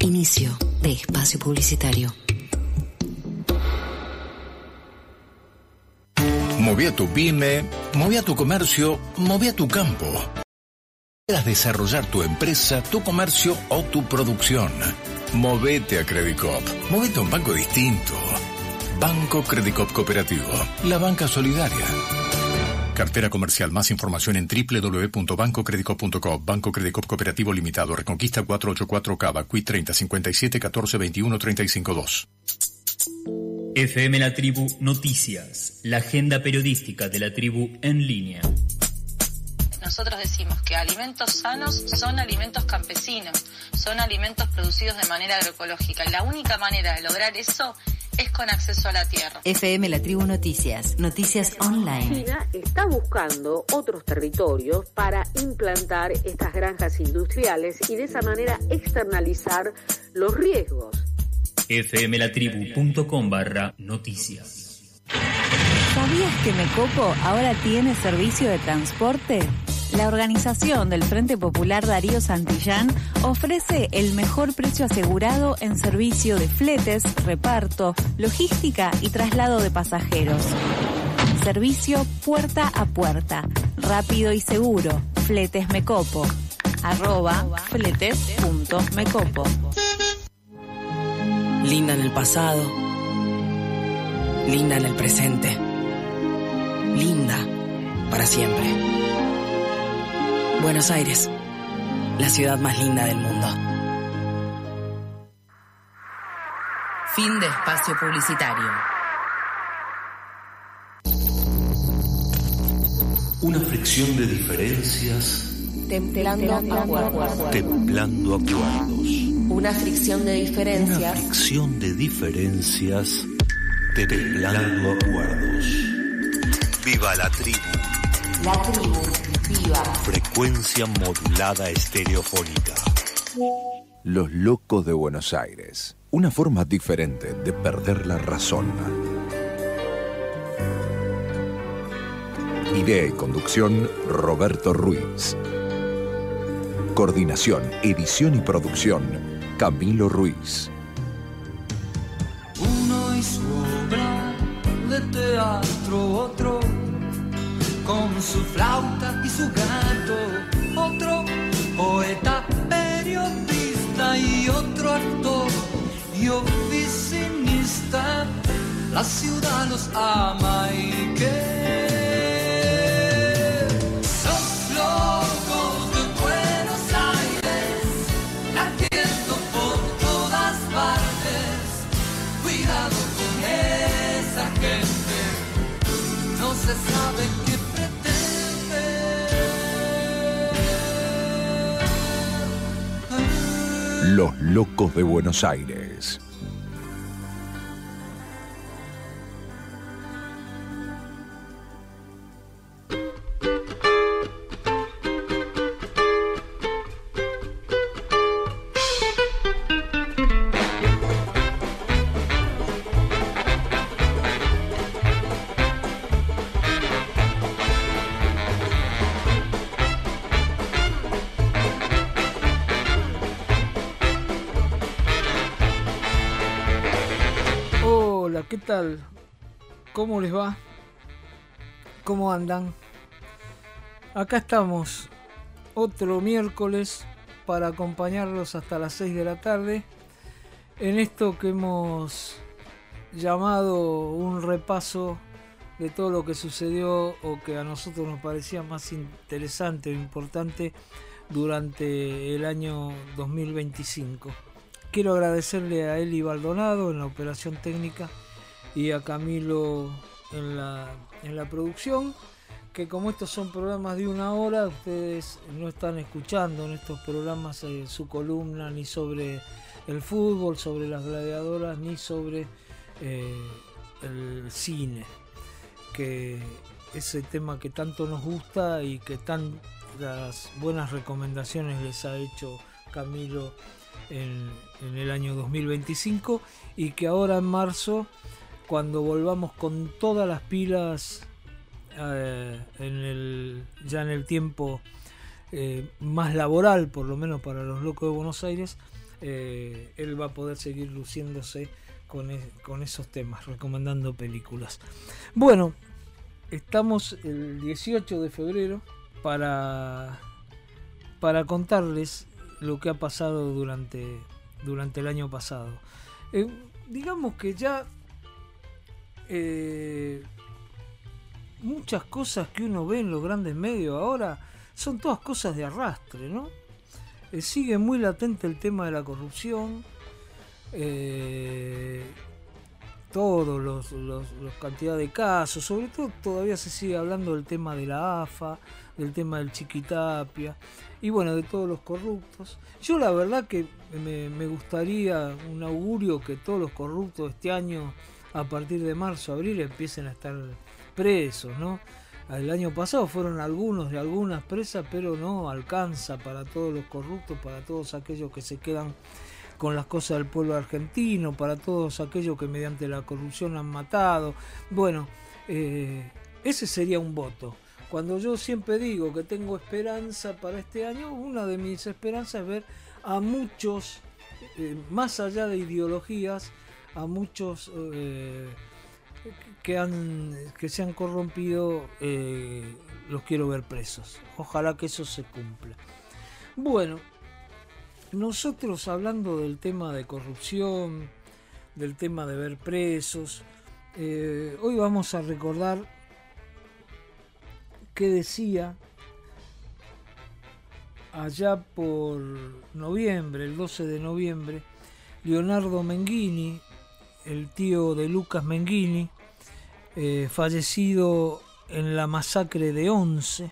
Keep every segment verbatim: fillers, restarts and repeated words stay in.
Inicio de espacio publicitario. Moví a tu pyme, moví a tu comercio, moví a tu campo. Quieras desarrollar tu empresa, tu comercio o tu producción. Movete a Credicop. Movete a un banco distinto. Banco Credicop Cooperativo. La banca solidaria. Cartera comercial. Más información en doble u doble u doble u punto banco credicop punto com. Banco Credicop Cooperativo Limitado. Reconquista cuatrocientos ochenta y cuatro Cava. Q I treinta cincuenta y siete catorce veintiuno treinta y cinco dos. F M La Tribu Noticias. La agenda periodística de la tribu en línea. Nosotros decimos que alimentos sanos son alimentos campesinos, son alimentos producidos de manera agroecológica. Y la única manera de lograr eso es con acceso a la tierra. F M La Tribu Noticias, noticias online. China está buscando otros territorios para implantar estas granjas industriales y de esa manera externalizar los riesgos. fmlatribu.com barra noticias. ¿Sabías que Mecopo ahora tiene servicio de transporte? La organización del Frente Popular Darío Santillán ofrece el mejor precio asegurado en servicio de fletes, reparto, logística y traslado de pasajeros. Servicio puerta a puerta, rápido y seguro. Fletes Mecopo. Arroba fletes.mecopo. Linda en el pasado, linda en el presente, linda para siempre. Buenos Aires, la ciudad más linda del mundo. Fin de espacio publicitario. Una fricción de diferencias templando acuerdos. Templando acuerdos. Una fricción de diferencias. Una fricción de diferencias templando acuerdos. Viva la tribu. La tribu, viva. Frecuencia modulada estereofónica. Los locos de Buenos Aires. Una forma diferente de perder la razón. Idea y conducción, Roberto Ruiz. Coordinación, edición y producción, Camilo Ruiz. Uno y su obra de teatro, otro con su flauta y su gato, otro poeta, periodista y otro actor y oficinista. La ciudad los ama y que se sabe qué pretende. Los locos de Buenos Aires. ¿Qué tal? ¿Cómo les va? ¿Cómo andan? Acá estamos, otro miércoles, para acompañarlos hasta las seis de la tarde, en esto que hemos llamado un repaso de todo lo que sucedió o que a nosotros nos parecía más interesante o importante durante el año dos mil veinticinco. Quiero agradecerle a Eli Baldonado en la operación técnica y a Camilo en la, en la producción, que como estos son programas de una hora, ustedes no están escuchando en estos programas eh, su columna ni sobre el fútbol, sobre las gladiadoras, ni sobre eh, el cine, que ese tema que tanto nos gusta y que tantas buenas recomendaciones les ha hecho Camilo en, en el año dos mil veinticinco, y que ahora en marzo, cuando volvamos con todas las pilas eh, en el, ya en el tiempo eh, más laboral, por lo menos para los locos de Buenos Aires, eh, él va a poder seguir luciéndose con, es, con esos temas, recomendando películas. Bueno, estamos el dieciocho de febrero para, para contarles lo que ha pasado durante, durante el año pasado. Eh, digamos que ya eh, muchas cosas que uno ve en los grandes medios ahora son todas cosas de arrastre, ¿no? Eh, sigue muy latente el tema de la corrupción, eh, todos los, los, los cantidad de casos, sobre todo todavía se sigue hablando del tema de la A F A, del tema del Chiquitapia y bueno, de todos los corruptos. Yo la verdad que me, me gustaría un augurio que todos los corruptos este año, a partir de marzo, abril, empiecen a estar presos, ¿no? El año pasado fueron algunos de algunas presas, pero no alcanza para todos los corruptos, para todos aquellos que se quedan con las cosas del pueblo argentino, para todos aquellos que mediante la corrupción han matado. Bueno, eh, ese sería un voto. Cuando yo siempre digo que tengo esperanza para este año, una de mis esperanzas es ver a muchos, eh, más allá de ideologías, a muchos eh, que han que se han corrompido, eh, los quiero ver presos. Ojalá que eso se cumpla. Bueno, nosotros hablando del tema de corrupción, del tema de ver presos, eh, hoy vamos a recordar qué decía allá por noviembre, el doce de noviembre, Leonardo Menghini, el tío de Lucas Menghini, eh, fallecido en la masacre de Once,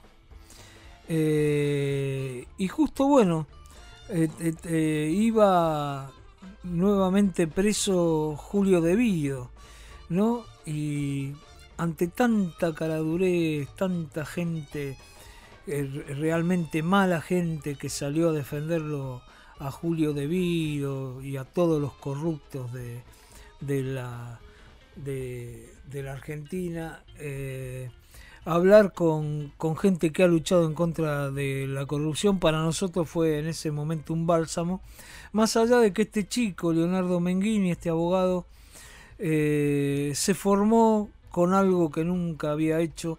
eh, y justo bueno, eh, eh, eh, iba nuevamente preso Julio De Vido, ¿no? Y ante tanta caradurez, tanta gente, eh, realmente mala gente que salió a defenderlo a Julio De Vido y a todos los corruptos de, de, la, de, de la Argentina, eh, hablar con, con gente que ha luchado en contra de la corrupción, para nosotros fue en ese momento un bálsamo, más allá de que este chico, Leonardo Menghini, este abogado, eh, se formó con algo que nunca había hecho,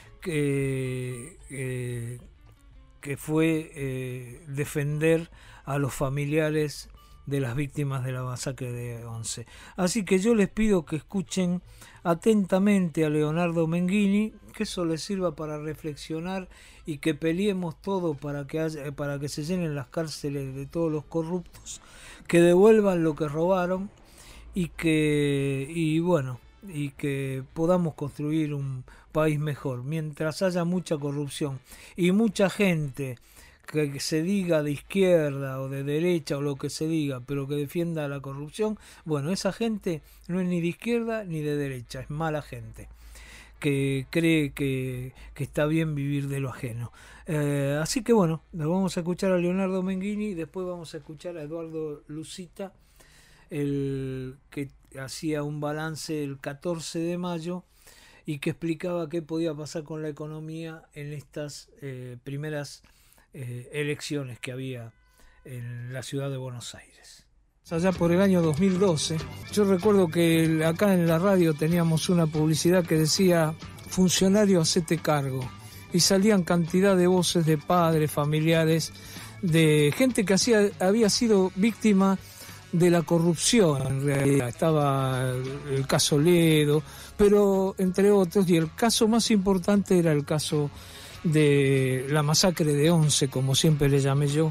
que, eh, que fue eh, defender a los familiares de las víctimas de la masacre de Once. Así que yo les pido que escuchen atentamente a Leonardo Menghini, que eso les sirva para reflexionar y que peleemos todo para que haya, para que se llenen las cárceles de todos los corruptos, que devuelvan lo que robaron y que y bueno y que podamos construir un país mejor. Mientras haya mucha corrupción y mucha gente que se diga de izquierda o de derecha o lo que se diga, pero que defienda la corrupción, bueno, esa gente no es ni de izquierda ni de derecha, es mala gente que cree que, que está bien vivir de lo ajeno. Eh, así que bueno, nos vamos a escuchar a Leonardo Menghini, después vamos a escuchar a Eduardo Lucita, el que hacía un balance el catorce de mayo y que explicaba qué podía pasar con la economía en estas eh, primeras Eh, elecciones que había en la ciudad de Buenos Aires. Allá por el año dos mil doce, yo recuerdo que acá en la radio teníamos una publicidad que decía: funcionario, hacete cargo, y salían cantidad de voces de padres, familiares, de gente que hacía, había sido víctima de la corrupción. En realidad estaba el caso Ledo, pero entre otros, y el caso más importante era el caso de la masacre de Once, como siempre le llamé yo,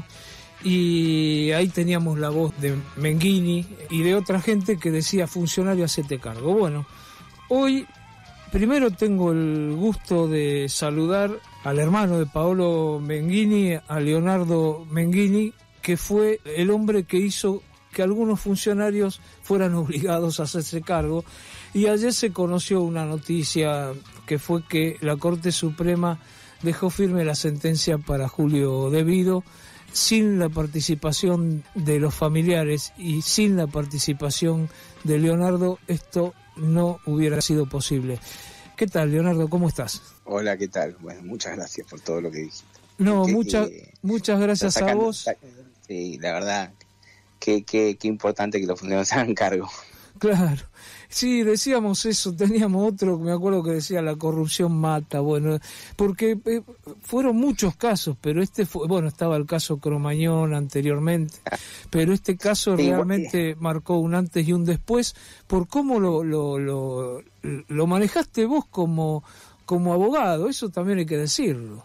y ahí teníamos la voz de Menghini y de otra gente que decía: funcionario, hacete cargo. Bueno, hoy primero tengo el gusto de saludar al hermano de Paolo Menghini, a Leonardo Menghini, que fue el hombre que hizo que algunos funcionarios fueran obligados a hacerse cargo, y ayer se conoció una noticia que fue que la Corte Suprema dejó firme la sentencia para Julio De Vido, sin la participación de los familiares y sin la participación de Leonardo, esto no hubiera sido posible. ¿Qué tal, Leonardo? ¿Cómo estás? Hola, ¿qué tal? Bueno, muchas gracias por todo lo que dijiste. No, que, mucha, que, muchas gracias sacando, a vos. Sí, la verdad, qué, qué, qué importante que los funcionarios se hagan cargo. Claro, sí, decíamos eso, teníamos otro, me acuerdo que decía la corrupción mata, bueno, porque eh, fueron muchos casos, pero este fue, bueno, estaba el caso Cromañón anteriormente, pero este caso sí, realmente bueno, marcó un antes y un después, por cómo lo, lo, lo, lo manejaste vos como, como abogado, eso también hay que decirlo.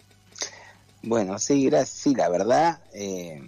Bueno, sí, gracias, sí, la verdad... Eh...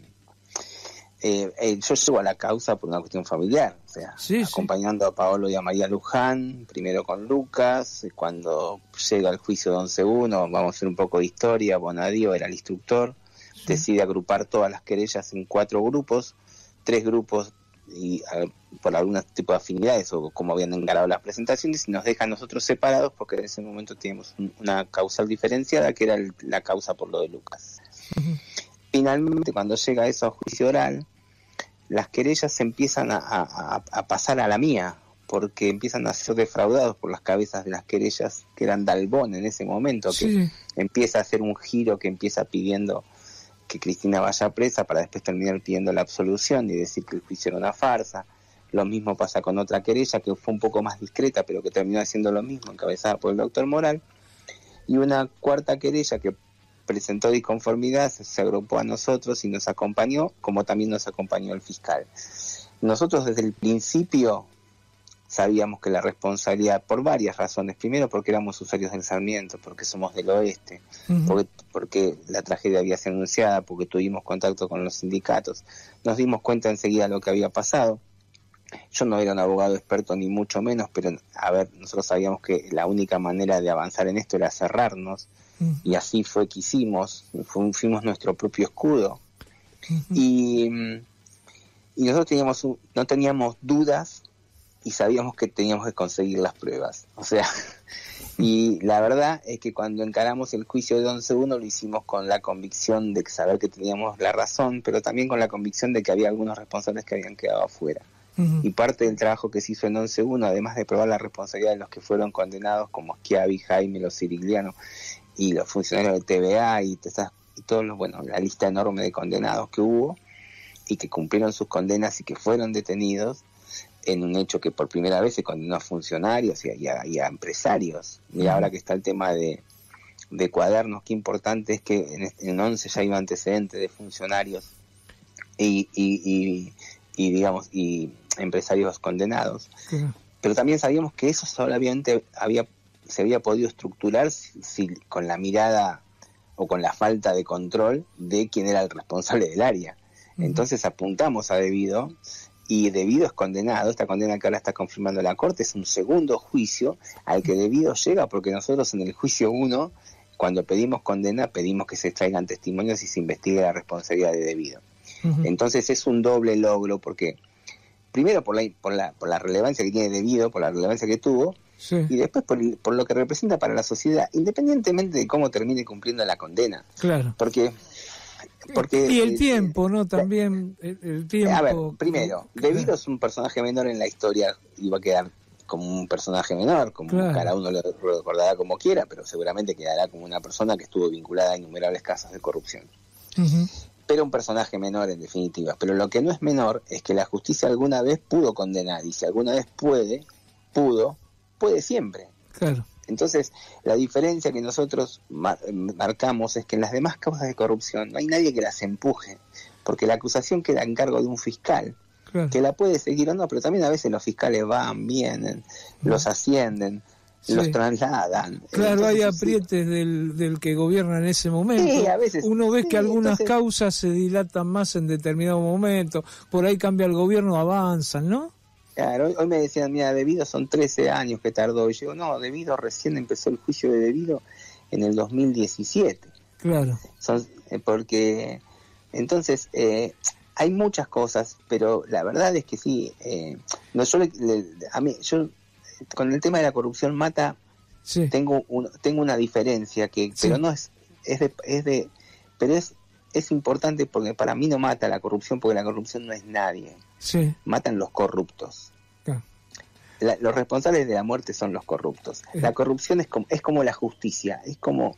Eh, eh, yo llego a la causa por una cuestión familiar, o sea, sí, acompañando sí. a Paolo y a María Luján, primero con Lucas, cuando llega al juicio de once uno, vamos a hacer un poco de historia, Bonadío era el instructor, sí. decide agrupar todas las querellas en cuatro grupos, tres grupos y uh, por algún tipo de afinidades o como habían encarado las presentaciones, y nos deja a nosotros separados porque en ese momento teníamos un, una causal diferenciada que era el, la causa por lo de Lucas. Uh-huh. Finalmente, cuando llega eso a juicio oral, las querellas se empiezan a, a, a pasar a la mía, porque empiezan a ser defraudados por las cabezas de las querellas, que eran Dalbón en ese momento, que sí. empieza a hacer un giro, que empieza pidiendo que Cristina vaya presa para después terminar pidiendo la absolución y decir que el juicio era una farsa. Lo mismo pasa con otra querella que fue un poco más discreta, pero que terminó haciendo lo mismo, encabezada por el doctor Moral, y una cuarta querella que presentó disconformidad, se agrupó a nosotros y nos acompañó, como también nos acompañó el fiscal. Nosotros desde el principio sabíamos que la responsabilidad, por varias razones, primero porque éramos usuarios del Sarmiento, porque somos del oeste, uh-huh. porque, porque la tragedia había sido anunciada, porque tuvimos contacto con los sindicatos, nos dimos cuenta enseguida de lo que había pasado. Yo no era un abogado experto ni mucho menos, pero a ver, nosotros sabíamos que la única manera de avanzar en esto era cerrarnos, uh-huh. y así fue que hicimos, fue, fuimos nuestro propio escudo, uh-huh. y, y nosotros teníamos un, no teníamos dudas y sabíamos que teníamos que conseguir las pruebas, o sea, y la verdad es que cuando encaramos el juicio de once uno lo hicimos con la convicción de saber que teníamos la razón, pero también con la convicción de que había algunos responsables que habían quedado afuera. Uh-huh. Y parte del trabajo que se hizo en once uno, además de probar la responsabilidad de los que fueron condenados, como Schiavi, Jaime, los Sirigliano y los funcionarios del T V A y, y todos los, bueno, la lista enorme de condenados que hubo y que cumplieron sus condenas y que fueron detenidos en un hecho que por primera vez se condenó a funcionarios y a, y a, y a empresarios. Uh-huh. Y ahora que está el tema de, de cuadernos, qué importante es que en, en once ya iba antecedentes de funcionarios y, y, y, y digamos, y empresarios condenados, uh-huh. pero también sabíamos que eso solamente había se había podido estructurar si, si, con la mirada o con la falta de control de quién era el responsable del área. Uh-huh. Entonces apuntamos a Devido, y Devido es condenado. Esta condena que ahora está confirmando la Corte es un segundo juicio al que Devido llega, porque nosotros en el juicio uno, cuando pedimos condena, pedimos que se traigan testimonios y se investigue la responsabilidad de Devido. Uh-huh. Entonces es un doble logro, porque primero por la, por la, por la relevancia que tiene Devido, por la relevancia que tuvo, sí. y después por, por lo que representa para la sociedad, independientemente de cómo termine cumpliendo la condena. Claro. Porque... porque y el eh, tiempo, ¿no? También el, el tiempo... A ver, primero, Devido claro. es un personaje menor en la historia y va a quedar como un personaje menor, como claro. cada uno lo recordará como quiera, pero seguramente quedará como una persona que estuvo vinculada a innumerables casos de corrupción. Uh-huh. Pero un personaje menor en definitiva. Pero lo que no es menor es que la justicia alguna vez pudo condenar, y si alguna vez puede, pudo, puede siempre. Claro. Entonces, la diferencia que nosotros mar- marcamos es que en las demás causas de corrupción no hay nadie que las empuje, porque la acusación queda en cargo de un fiscal, claro. que la puede seguir o no, pero también a veces los fiscales van, vienen, uh-huh. los ascienden, sí. los trasladan. Claro, entonces, hay aprietes sí. del, del que gobierna en ese momento. Sí, a veces. Uno ve sí, que algunas entonces... causas se dilatan más en determinado momento, por ahí cambia el gobierno, avanzan, ¿no? Claro, hoy, hoy me decían, mira, Devido son trece años que tardó. Y yo, no, Devido recién empezó el juicio de Devido en el dos mil diecisiete. Claro. Son, eh, porque, entonces, eh, hay muchas cosas, pero la verdad es que sí. Eh, no, yo, le, le, a mí, yo, con el tema de la corrupción mata, sí. tengo, un, tengo una diferencia, que sí. pero no es, es de, es de, pero es, es importante porque para mí no mata la corrupción, porque la corrupción no es nadie. Sí. Matan los corruptos. Ah. La, los responsables de la muerte son los corruptos. Eh. La corrupción es como, es como la justicia, es como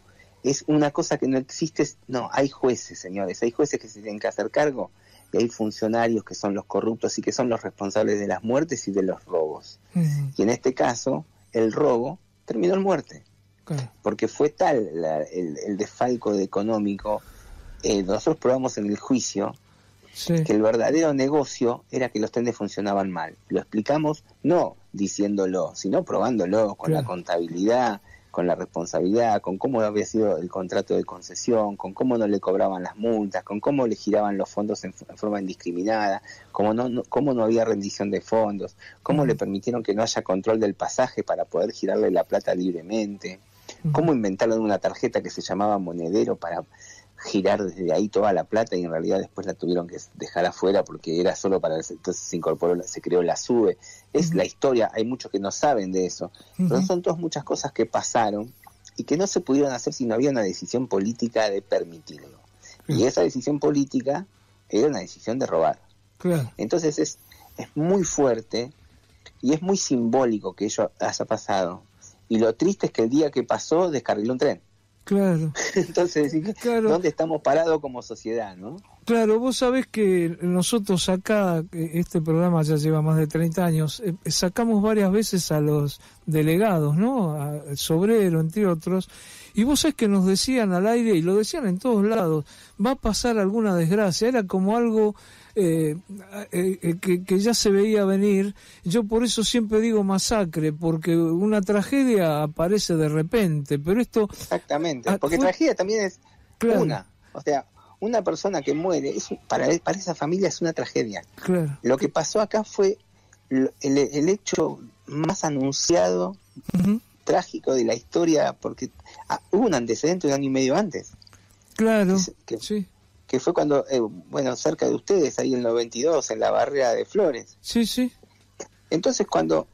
es una cosa que no existe. No, hay jueces, señores, hay jueces que se tienen que hacer cargo, y hay funcionarios que son los corruptos y que son los responsables de las muertes y de los robos. Uh-huh. Y en este caso, el robo terminó en muerte. Okay. Porque fue tal la, el, el desfalco de económico, eh, nosotros probamos en el juicio sí. que el verdadero negocio era que los trenes funcionaban mal. Lo explicamos no diciéndolo, sino probándolo con claro. la contabilidad, con la responsabilidad, con cómo había sido el contrato de concesión, con cómo no le cobraban las multas, con cómo le giraban los fondos en, en forma indiscriminada, cómo no, no, cómo no había rendición de fondos, cómo uh-huh. le permitieron que no haya control del pasaje para poder girarle la plata libremente, uh-huh. cómo inventaron una tarjeta que se llamaba monedero para girar desde ahí toda la plata y en realidad después la tuvieron que dejar afuera porque era solo para... Entonces se incorporó, se creó la SUBE. Es uh-huh. la historia, hay muchos que no saben de eso. Uh-huh. Pero son todas muchas cosas que pasaron y que no se pudieron hacer si no había una decisión política de permitirlo. Uh-huh. Y esa decisión política era una decisión de robar. Uh-huh. Entonces es, es muy fuerte y es muy simbólico que ello haya pasado. Y lo triste es que el día que pasó descarriló un tren. Claro. Entonces, claro. ¿dónde estamos parados como sociedad, no? Claro, vos sabés que nosotros acá, este programa ya lleva más de treinta años, eh, sacamos varias veces a los delegados, ¿no? A Sobrero, entre otros, y vos sabés que nos decían al aire, y lo decían en todos lados, va a pasar alguna desgracia, era como algo... Eh, eh, que, que ya se veía venir. Yo por eso siempre digo masacre, porque una tragedia aparece de repente, pero esto... Exactamente, porque fue... tragedia también es claro. una, o sea, una persona que muere, es, para, para esa familia es una tragedia. Claro. Lo que pasó acá fue el, el hecho más anunciado, uh-huh. trágico de la historia, porque ah, hubo un antecedente un año y medio antes. Claro, que, que, sí. que fue cuando, eh, bueno, cerca de ustedes, ahí en el noventa y dos, en la barrera de Flores. Sí, sí. Entonces, cuando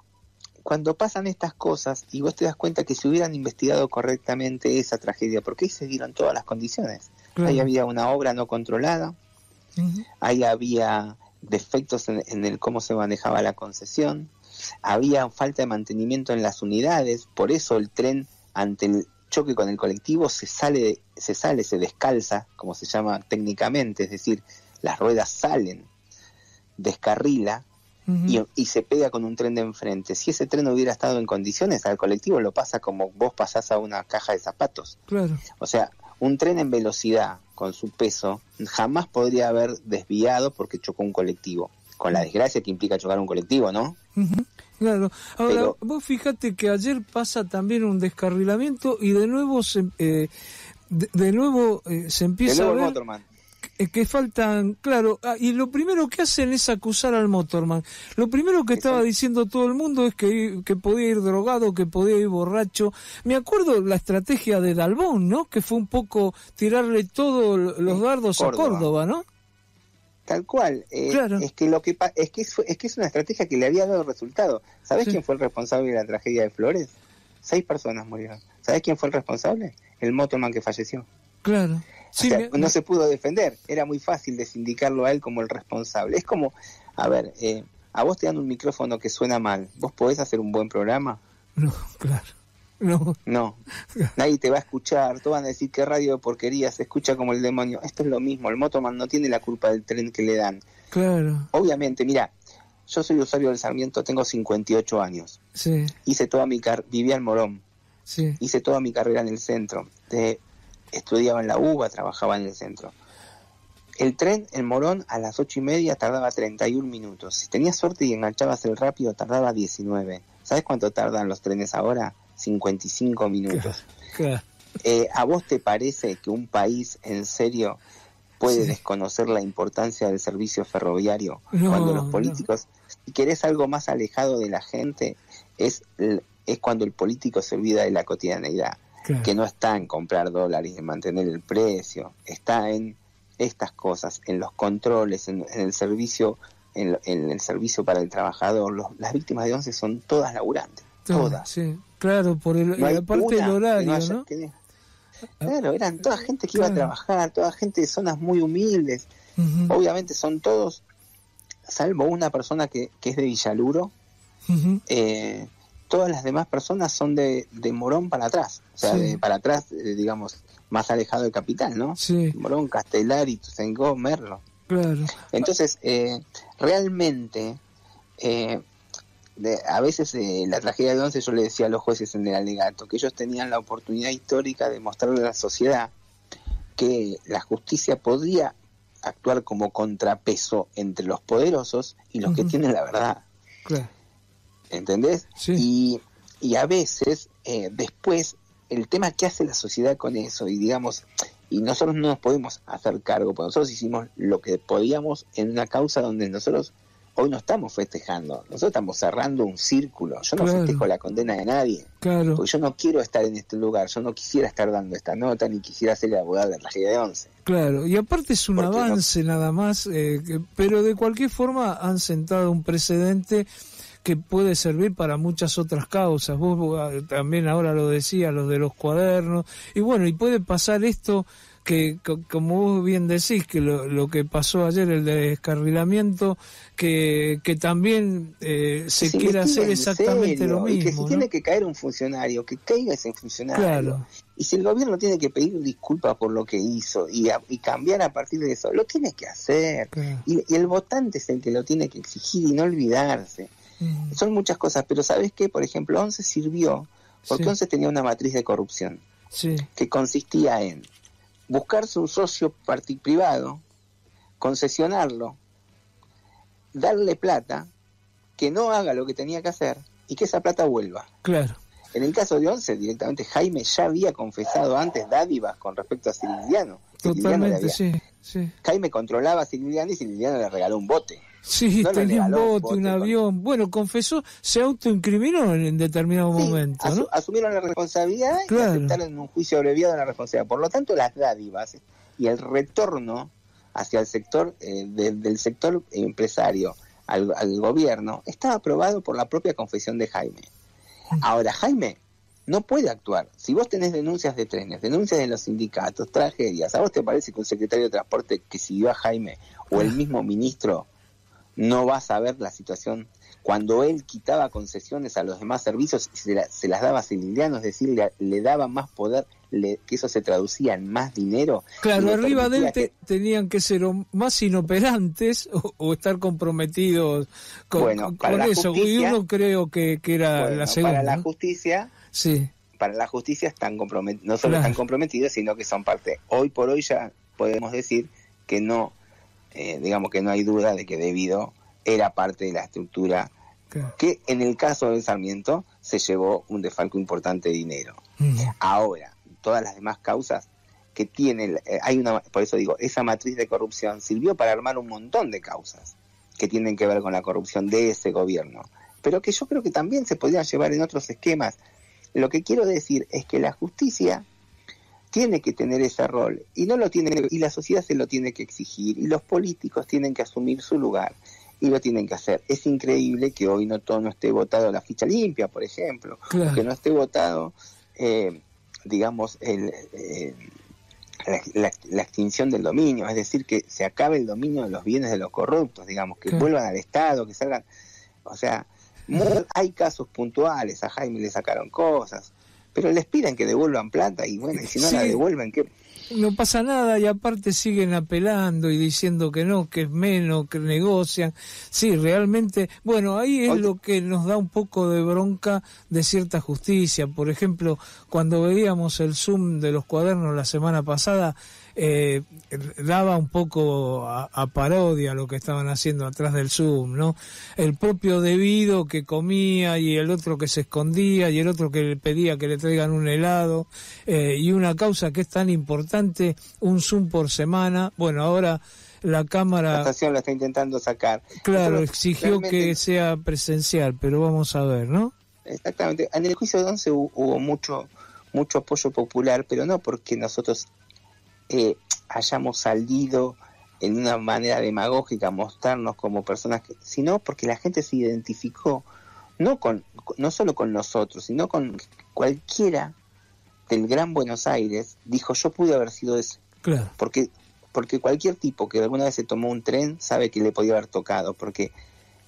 cuando pasan estas cosas, y vos te das cuenta que si hubieran investigado correctamente esa tragedia, porque ahí se dieron todas las condiciones. Claro. Ahí había una obra no controlada, uh-huh. ahí había defectos en, en el cómo se manejaba la concesión, había falta de mantenimiento en las unidades, por eso el tren, ante el choque con el colectivo, se sale, se sale, se descalza, como se llama técnicamente, es decir, las ruedas salen, descarrila uh-huh. y, y se pega con un tren de enfrente. Si ese tren hubiera estado en condiciones, al colectivo lo pasa como vos pasás a una caja de zapatos. Claro. O sea, un tren en velocidad, con su peso, jamás podría haber desviado porque chocó un colectivo, con la desgracia que implica chocar un colectivo, ¿no? Uh-huh. Claro, ahora Pero, vos fíjate que ayer pasa también un descarrilamiento y de nuevo se, eh, de, de nuevo eh, se empieza de nuevo a ver Motorman. que, que faltan, claro, ah, y lo primero que hacen es acusar al Motorman. Lo primero que estaba diciendo todo el mundo es que, que podía ir drogado, que podía ir borracho. Me acuerdo la estrategia de Dalbón, ¿no? Que fue un poco tirarle todos los dardos Córdoba. a Córdoba, ¿no? Tal cual, eh, claro. es que lo que pa- es que es, es que es una estrategia que le había dado resultado. ¿Sabés sí. quién fue el responsable de la tragedia de Flores? Seis personas murieron. ¿Sabés quién fue el responsable? El motorman que falleció. Claro. Sí, o sea, me... no se pudo defender. Era muy fácil desindicarlo a él como el responsable. Es como, a ver, eh, a vos te dan un micrófono que suena mal. ¿Vos podés hacer un buen programa? No, claro. No. No, nadie te va a escuchar, todos van a decir que radio de porquería, se escucha como el demonio. Esto es lo mismo, el motorman no tiene la culpa del tren que le dan. Claro. Obviamente, mira, yo soy usuario del Sarmiento, tengo cincuenta y ocho años. Sí. Hice toda mi car- vivía en Morón. Sí. Hice toda mi carrera en el centro. De, estudiaba en la U B A, trabajaba en el centro. El tren en Morón a las ocho y media tardaba treinta y un minutos. Si tenías suerte y enganchabas el rápido, tardaba diecinueve. ¿Sabes cuánto tardan los trenes ahora? cincuenta y cinco minutos. Claro. Eh, ¿A vos te parece que un país en serio puede sí. desconocer la importancia del servicio ferroviario no, cuando los políticos, no. si querés algo más alejado de la gente, es, es cuando el político se olvida de la cotidianeidad, claro. que no está en comprar dólares, en mantener el precio, está en estas cosas, en los controles, en, en el servicio, en, en el servicio para el trabajador. Los, las víctimas de once son todas laburantes, todas. Sí. Claro, por el, no la parte del horario, ¿no? ¿no? Que, claro, eran toda gente que iba claro. a trabajar, toda gente de zonas muy humildes. Uh-huh. Obviamente son todos, salvo una persona que, que es de Villaluro, uh-huh. eh, todas las demás personas son de, de Morón para atrás, o sea, sí. de, para atrás, eh, digamos, más alejado del capital, ¿no? Sí. Morón, Castelar, Ituzaingó, Merlo. Claro. Entonces, eh, realmente, eh, de, a veces eh, la tragedia de Once, yo le decía a los jueces en el alegato, que ellos tenían la oportunidad histórica de mostrarle a la sociedad que la justicia podía actuar como contrapeso entre los poderosos y los uh-huh. que tienen la verdad. Claro. ¿Entendés? Sí. Y, y a veces, eh, después, el tema que hace la sociedad con eso, y digamos, y nosotros no nos podemos hacer cargo, porque nosotros hicimos lo que podíamos en una causa donde nosotros hoy no estamos festejando, nosotros estamos cerrando un círculo. Yo no claro. festejo la condena de nadie, claro. porque yo no quiero estar en este lugar, yo no quisiera estar dando esta nota, ni quisiera ser el abogado de la tragedia de Once. Claro, y aparte es un porque avance no... nada más, eh, que, pero de cualquier forma han sentado un precedente que puede servir para muchas otras causas. Vos, vos también ahora lo decías, los de los cuadernos, y bueno, y puede pasar esto que, como vos bien decís, que lo, lo que pasó ayer, el descarrilamiento, que, que también eh, se sí, quiere hacer exactamente serio, lo mismo. Y que si ¿no? tiene que caer un funcionario, que caiga ese funcionario. Claro. Y si el gobierno tiene que pedir disculpas por lo que hizo y, a, y cambiar a partir de eso, lo tiene que hacer. Claro. Y, y el votante es el que lo tiene que exigir y no olvidarse. Mm. Son muchas cosas, pero ¿sabes qué? Por ejemplo, Once sirvió porque sí. Once tenía una matriz de corrupción sí. que consistía en buscarse un socio parti- privado, concesionarlo, darle plata, que no haga lo que tenía que hacer y que esa plata vuelva. Claro. En el caso de Once, directamente Jaime ya había confesado antes dádivas con respecto a Silviliano. Totalmente, había... sí, sí. Jaime controlaba a Silviliano y Silviliano le regaló un bote. Sí, no tenía un bote, un, bote, un avión. Con... Bueno, confesó, se autoincriminó en, en determinado sí, momento, ¿no? Asu- asumieron la responsabilidad claro. y aceptaron en un juicio abreviado la responsabilidad. Por lo tanto, las dádivas y el retorno hacia el sector, eh, de, del sector empresario al, al gobierno, estaba aprobado por la propia confesión de Jaime. Ahora, Jaime no puede actuar. Si vos tenés denuncias de trenes, denuncias de los sindicatos, tragedias, ¿a vos te parece que un secretario de transporte que siguió a Jaime o el mismo ministro no va a saber la situación cuando él quitaba concesiones a los demás servicios y se, la, se las daba a Silviliano, es decir, le, le daba más poder, le, que eso se traducía en más dinero? Claro, arriba de él te, que... tenían que ser o más inoperantes o, o estar comprometidos con, bueno, con eso, justicia, y uno creo que, que era bueno, la segunda. Para la justicia, sí. para la justicia están compromet- no solo claro. están comprometidos, sino que son parte. Hoy por hoy ya podemos decir que no, eh, digamos que no hay duda de que Debido era parte de la estructura claro. que en el caso de Sarmiento se llevó un desfalco importante de dinero. Mm. Ahora, todas las demás causas que tienen, eh, hay una, por eso digo, esa matriz de corrupción sirvió para armar un montón de causas que tienen que ver con la corrupción de ese gobierno, pero que yo creo que también se podrían llevar en otros esquemas. Lo que quiero decir es que la justicia tiene que tener ese rol y no lo tiene, y la sociedad se lo tiene que exigir y los políticos tienen que asumir su lugar y lo tienen que hacer. Es increíble que hoy no todo no esté votado la ficha limpia, por ejemplo, claro. que no esté votado eh, digamos el, eh, la, la, la extinción del dominio, es decir, que se acabe el dominio de los bienes de los corruptos, digamos, que claro. vuelvan al Estado, que salgan, o sea, muy, hay casos puntuales, a Jaime le sacaron cosas, pero les piden que devuelvan plata y bueno, y si no sí, la devuelven, ¿qué? No pasa nada y aparte siguen apelando y diciendo que no, que es menos, que negocian. Sí, realmente, bueno, ahí es Oye. lo que nos da un poco de bronca de cierta justicia. Por ejemplo, cuando veíamos el Zoom de los cuadernos la semana pasada, eh, daba un poco a, a parodia lo que estaban haciendo atrás del Zoom, ¿no? El propio Debido que comía y el otro que se escondía y el otro que le pedía que le traigan un helado, eh, y una causa que es tan importante, un Zoom por semana. Bueno, ahora la Cámara... La estación lo está intentando sacar. Claro, exigió realmente... que sea presencial, pero vamos a ver, ¿no? Exactamente. En el juicio de Once hubo, hubo mucho, mucho apoyo popular, pero no porque nosotros eh, hayamos salido en una manera demagógica a mostrarnos como personas, que, sino porque la gente se identificó no con no solo con nosotros, sino con cualquiera del Gran Buenos Aires. Dijo, yo pude haber sido ese. Claro. Porque, porque cualquier tipo que alguna vez se tomó un tren sabe que le podía haber tocado, porque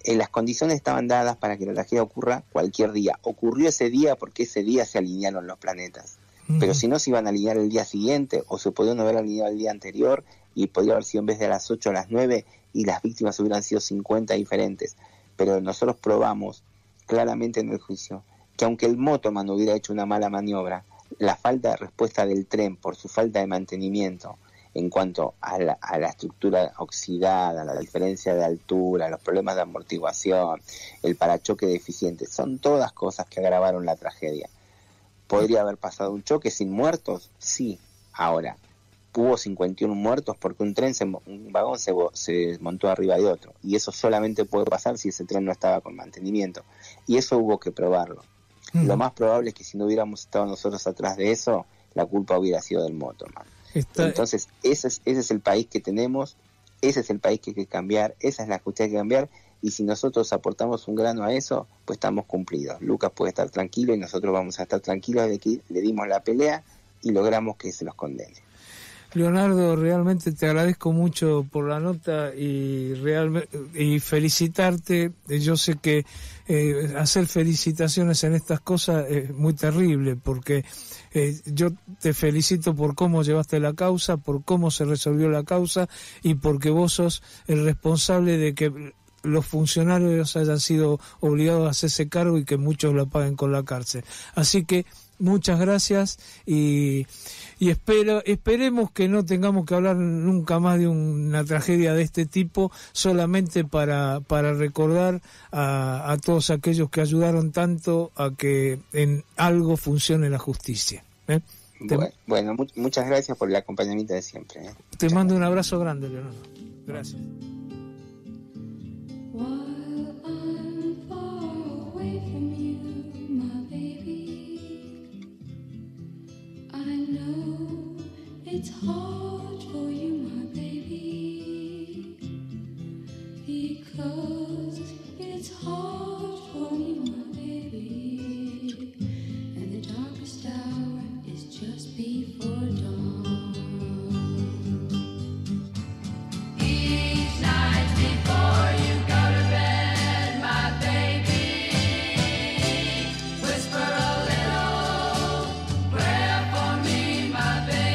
Eh, las condiciones estaban dadas para que la tragedia ocurra cualquier día. Ocurrió ese día porque ese día se alinearon los planetas. Uh-huh. Pero si no, se iban a alinear el día siguiente, o se podían haber alineado el día anterior, y podría haber sido en vez de a las ocho a las nueve, y las víctimas hubieran sido cincuenta diferentes. Pero nosotros probamos claramente en el juicio que aunque el motorman hubiera hecho una mala maniobra, la falta de respuesta del tren por su falta de mantenimiento en cuanto a la, a la estructura oxidada, la diferencia de altura, los problemas de amortiguación, el parachoque deficiente, son todas cosas que agravaron la tragedia. ¿Podría haber pasado un choque sin muertos? Sí. Ahora, hubo cincuenta y uno muertos porque un tren, se, un vagón se, se montó arriba de otro, y eso solamente puede pasar si ese tren no estaba con mantenimiento, y eso hubo que probarlo. Mm. Lo más probable es que si no hubiéramos estado nosotros atrás de eso, la culpa hubiera sido del motorman. Está... Entonces, ese es, ese es el país que tenemos, ese es el país que hay que cambiar, esa es la justicia que hay que cambiar, y si nosotros aportamos un grano a eso, pues estamos cumplidos. Lucas puede estar tranquilo y nosotros vamos a estar tranquilos de que le dimos la pelea y logramos que se los condene. Leonardo, realmente te agradezco mucho por la nota y realmente y felicitarte. Yo sé que eh, hacer felicitaciones en estas cosas es muy terrible, porque eh, yo te felicito por cómo llevaste la causa, por cómo se resolvió la causa y porque vos sos el responsable de que los funcionarios hayan sido obligados a hacerse cargo y que muchos la paguen con la cárcel. Así que muchas gracias y, y espero, esperemos que no tengamos que hablar nunca más de una tragedia de este tipo, solamente para, para recordar a, a todos aquellos que ayudaron tanto a que en algo funcione la justicia. ¿eh? Bueno, te, bueno mu- muchas gracias por el acompañamiento de siempre. ¿eh? Te muchas mando gracias. Un abrazo grande, Leonardo. Gracias. It's hard for you, my baby, because it's hard for you, my baby, and the darkest hour is just before dawn. Each night before you go to bed, my baby, whisper a little prayer for me, my baby.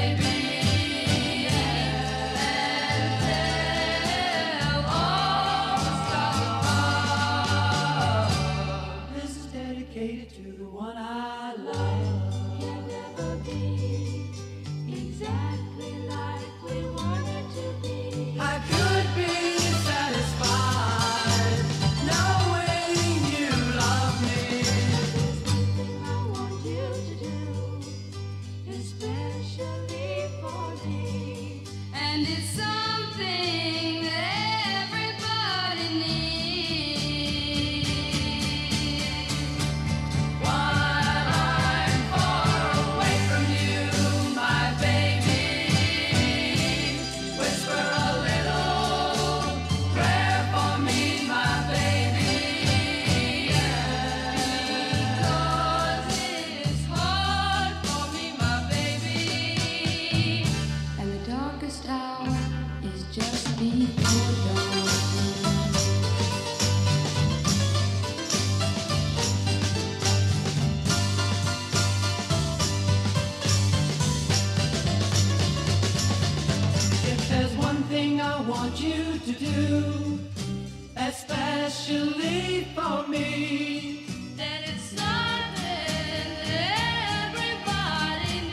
Especially for me, then it's something everybody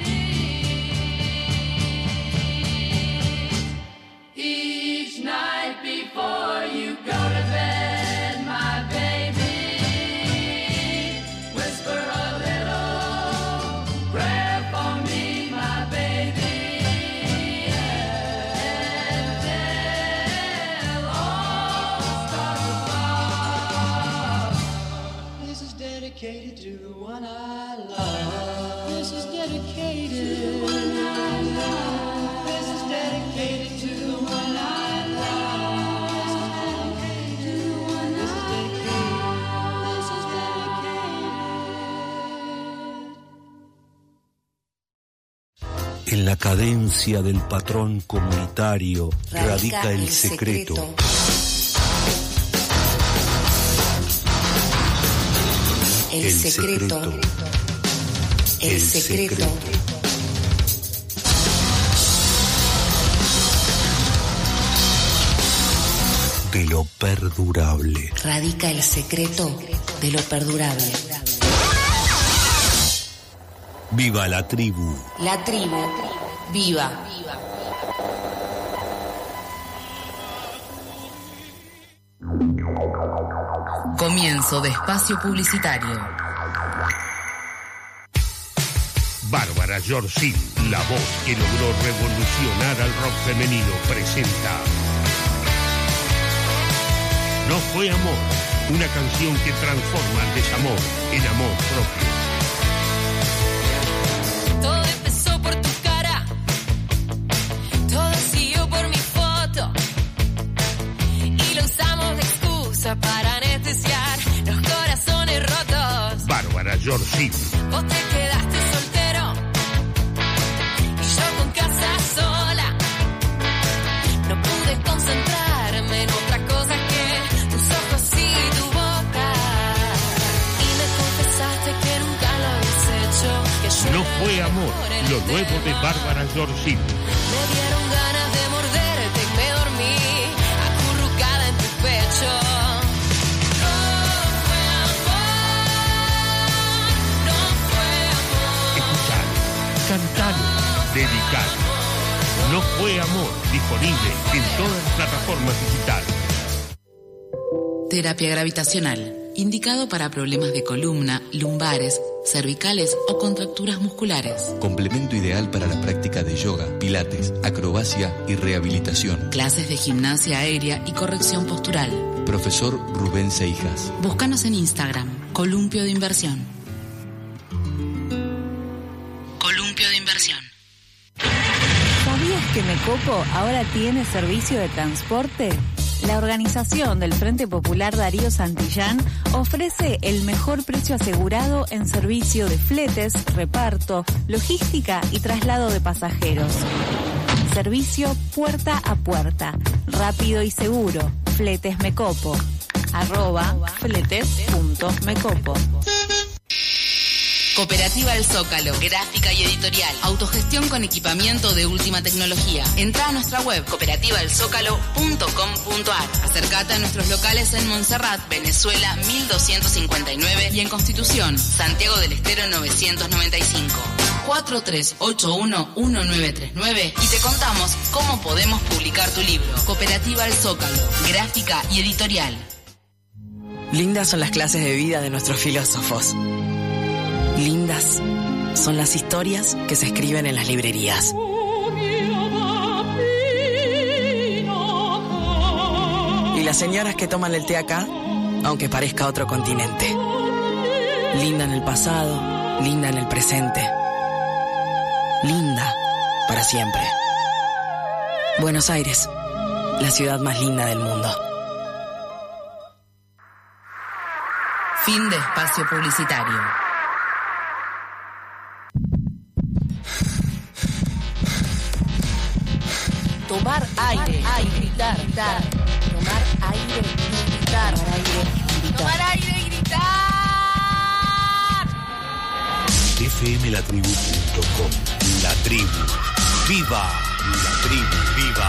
needs. Each night before you go to bed, my baby, whisper a little prayer for me, my baby. Dedicated to the one I love. This is dedicated to the one I love. This is dedicated to the one I love. This is dedicated to the one I love. This is dedicated. En la cadencia del patrón comunitario radica, radica el secreto. secreto. El, el secreto. secreto. El, el secreto. secreto. De lo perdurable. Radica el secreto de lo perdurable. Viva la tribu. La tribu. Viva. Comienzo de espacio publicitario. Bárbara Yorcín, la voz que logró revolucionar al rock femenino, presenta No fue amor, una canción que transforma el desamor en amor propio. Todo empezó por tu cara, todo siguió por mi foto, y lo usamos de excusa para anestesiar los corazones rotos. Bárbara Yorcín. Vos te quedaste soltero y yo con casa sola. No pude concentrarme en otra cosa que tus ojos y tu boca. Y me confesaste que nunca lo habías hecho, que yo No fue amor, lo nuevo de Bárbara Yorcín. me dieron ganas de morderte y me dormí acurrucada en tu pecho. No fue amor, no fue amor. Escuchalo, cantalo, dedicalo. No fue amor, disponible en todas las plataformas digitales. Terapia gravitacional, indicado para problemas de columna, lumbares, cervicales o contracturas musculares. Complemento ideal para la práctica de yoga, pilates, acrobacia y rehabilitación. Clases de gimnasia aérea y corrección postural. Profesor Rubén Seijas. Búscanos en Instagram, Columpio de Inversión. Columpio de Inversión. ¿Sabías que Mecopo ahora tiene servicio de transporte? La organización del Frente Popular Darío Santillán ofrece el mejor precio asegurado en servicio de fletes, reparto, logística y traslado de pasajeros. Servicio puerta a puerta, rápido y seguro. Fletes Mecopo. Arroba fletes.mecopo. Cooperativa El Zócalo, gráfica y editorial, autogestión con equipamiento de última tecnología. Entra a nuestra web cooperativa el zócalo punto com punto a r. Acercate a nuestros locales en Montserrat, Venezuela mil doscientos cincuenta y nueve y en Constitución, Santiago del Estero novecientos noventa y cinco. cuatro tres ocho uno uno nueve tres nueve y te contamos cómo podemos publicar tu libro. Cooperativa El Zócalo, gráfica y editorial. Lindas son las clases de vida de nuestros filósofos. Lindas son las historias que se escriben en las librerías. Y las señoras que toman el té acá, aunque parezca otro continente. Linda en el pasado, linda en el presente. Linda para siempre. Buenos Aires, la ciudad más linda del mundo. Fin de espacio publicitario. Tomar aire, aire, gritar, gritar. Tomar aire y gritar. Tomar aire y gritar. F M la tribu punto com. La tribu. ¡Viva! La tribu. ¡Viva!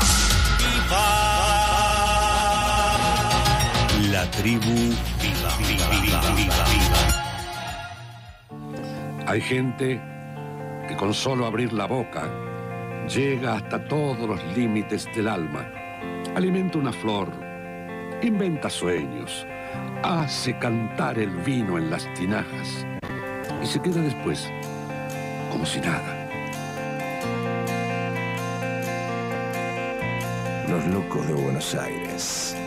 ¡Viva! La tribu. ¡Viva! ¡Viva! ¡Viva! ¡Viva! ¡Viva! Hay gente que con solo abrir la boca llega hasta todos los límites del alma. Alimenta una flor, inventa sueños, hace cantar el vino en las tinajas y se queda después como si nada. Los locos de Buenos Aires.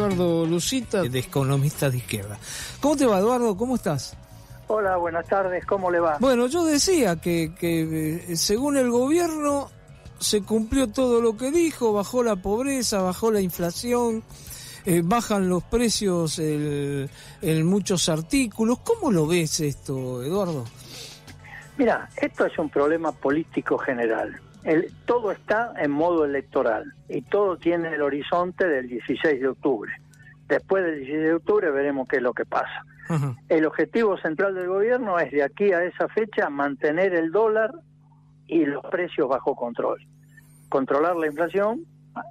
Eduardo Lucita, de Economista de Izquierda. ¿Cómo te va, Eduardo? ¿Cómo estás? Hola, buenas tardes, ¿cómo le va? Bueno, yo decía que, que eh, según el gobierno se cumplió todo lo que dijo, bajó la pobreza, bajó la inflación, eh, bajan los precios en muchos artículos. ¿Cómo lo ves esto, Eduardo? Mira, esto es un problema político general. El, todo está en modo electoral y todo tiene el horizonte del dieciséis de octubre. Después del dieciséis de octubre veremos qué es lo que pasa. Uh-huh. El objetivo central del gobierno es de aquí a esa fecha mantener el dólar y los precios bajo control. Controlar la inflación,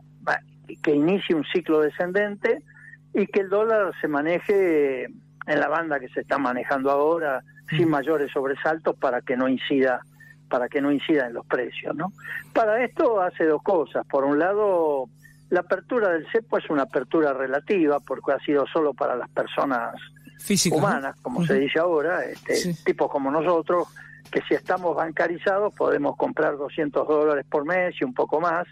que inicie un ciclo descendente y que el dólar se maneje en la banda que se está manejando ahora, uh-huh, sin mayores sobresaltos para que no incida para que no incida en los precios, ¿no? Para esto hace dos cosas. Por un lado, la apertura del cepo es una apertura relativa porque ha sido solo para las personas físicas, humanas, como uh-huh, se dice ahora, este, sí, tipos como nosotros, que si estamos bancarizados podemos comprar doscientos dólares por mes y un poco más,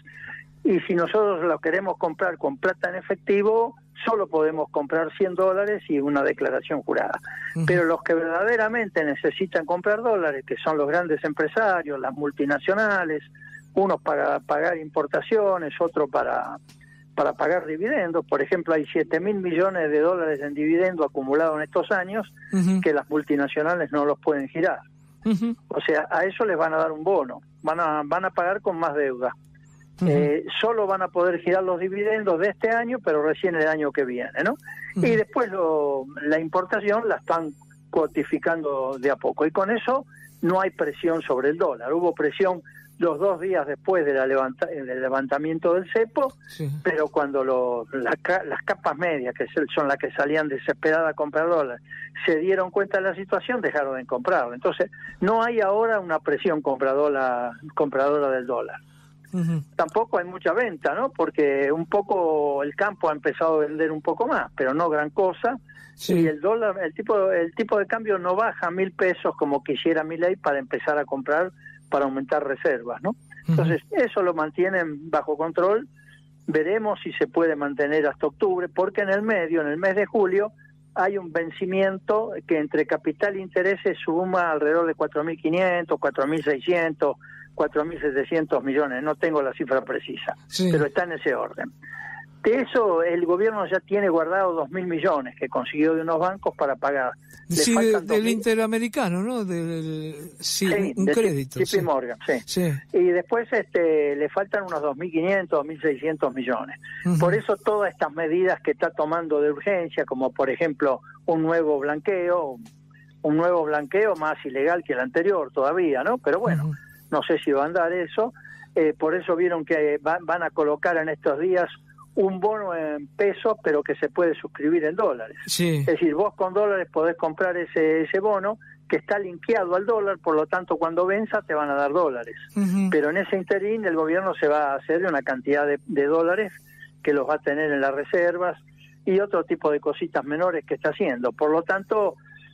y si nosotros lo queremos comprar con plata en efectivo, solo podemos comprar cien dólares y una declaración jurada. Uh-huh. Pero los que verdaderamente necesitan comprar dólares, que son los grandes empresarios, las multinacionales, unos para pagar importaciones, otros para... para pagar dividendos. Por ejemplo, hay siete mil millones de dólares en dividendo acumulado en estos años, uh-huh, que las multinacionales no los pueden girar. Uh-huh. O sea, a eso les van a dar un bono, van a van a pagar con más deuda. Uh-huh. Eh, solo van a poder girar los dividendos de este año, pero recién el año que viene, ¿no? Uh-huh. Y después lo, la importación la están cuotificando de a poco, y con eso no hay presión sobre el dólar. Hubo presión los dos días después de la levanta, del levantamiento del cepo, sí, pero cuando lo, la, las capas medias, que son las que salían desesperadas a comprar dólares, se dieron cuenta de la situación, dejaron de comprarlo. Entonces, no hay ahora una presión compradora, compradora del dólar. Uh-huh. Tampoco hay mucha venta, ¿no? Porque un poco el campo ha empezado a vender un poco más, pero no gran cosa. Sí. Y el dólar, el tipo, el tipo de cambio no baja a mil pesos como quisiera Milei para empezar a comprar, para aumentar reservas, ¿no? Entonces, uh-huh, eso lo mantienen bajo control. Veremos si se puede mantener hasta octubre, porque en el medio, en el mes de julio, hay un vencimiento que entre capital e intereses suma alrededor de cuatro mil quinientos, cuatro mil seiscientos, cuatro mil setecientos millones. No tengo la cifra precisa, sí, pero está en ese orden. De eso, el gobierno ya tiene guardado dos mil millones que consiguió de unos bancos para pagar. Le sí, de, del Interamericano, ¿no? Del, sí, sí, un de crédito. J P sí. Morgan, sí. sí. Y después este, le faltan unos dos mil quinientos, dos mil seiscientos millones. Uh-huh. Por eso todas estas medidas que está tomando de urgencia, como por ejemplo un nuevo blanqueo, un nuevo blanqueo más ilegal que el anterior todavía, ¿no? Pero bueno, uh-huh, no sé si va a andar eso. Eh, por eso vieron que va, van a colocar en estos días un bono en pesos, pero que se puede suscribir en dólares. Sí. Es decir, vos con dólares podés comprar ese ese bono que está linkeado al dólar, por lo tanto cuando venza te van a dar dólares. Uh-huh. Pero en ese interín el gobierno se va a hacer una cantidad de, de dólares que los va a tener en las reservas y otro tipo de cositas menores que está haciendo. Por lo tanto,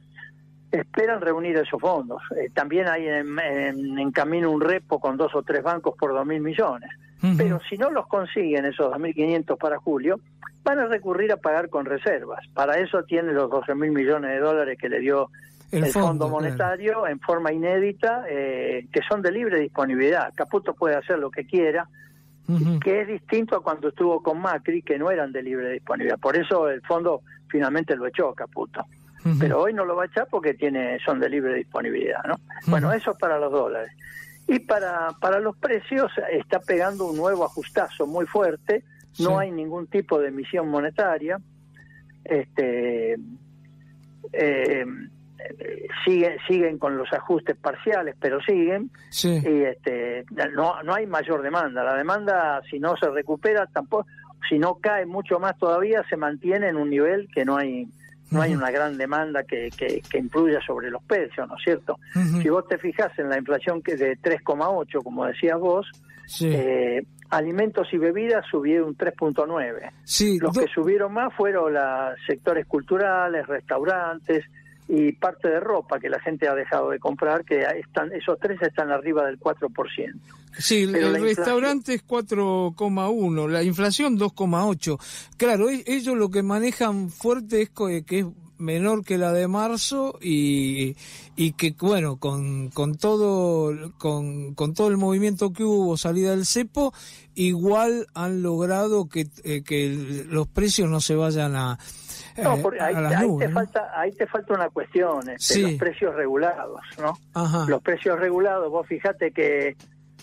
esperan reunir esos fondos. Eh, también hay en, en, en camino un repo con dos o tres bancos por dos mil millones. Uh-huh. Pero si no los consiguen esos dos mil quinientos para julio, van a recurrir a pagar con reservas. Para eso tiene los doce mil millones de dólares que le dio el, el Fondo, Fondo Monetario, claro, en forma inédita, eh, que son de libre disponibilidad. Caputo puede hacer lo que quiera, uh-huh, que es distinto a cuando estuvo con Macri, que no eran de libre disponibilidad. Por eso el fondo finalmente lo echó Caputo. Uh-huh. Pero hoy no lo va a echar porque tiene son de libre disponibilidad, ¿no? Uh-huh. Bueno, eso es para los dólares. Y para para los precios está pegando un nuevo ajustazo muy fuerte. Sí. No hay ningún tipo de emisión monetaria. Este eh, siguen siguen con los ajustes parciales, pero siguen. Sí. Y este no no hay mayor demanda. La demanda, si no se recupera, tampoco, si no cae mucho más todavía, se mantiene en un nivel que no hay no hay una gran demanda que, que, que influya sobre los precios, ¿no es cierto? Uh-huh. Si vos te fijás en la inflación que es de tres coma ocho, como decías vos, sí, eh, alimentos y bebidas subieron tres punto nueve. Sí, los do... que subieron más fueron los sectores culturales, restaurantes, y parte de ropa que la gente ha dejado de comprar, que están esos tres están arriba del cuatro por ciento. Sí, Pero el restaurante es cuatro coma uno, la inflación dos coma ocho. Claro, ellos lo que manejan fuerte es que es menor que la de marzo y, y que, bueno, con, con todo con, con todo el movimiento que hubo, salida del cepo, igual han logrado que, eh, que los precios no se vayan a... No, porque ahí, ahí, nubes, te ¿no? falta, ahí te falta una cuestión, este, sí. los precios regulados, ¿no? Ajá. Los precios regulados, vos fijate que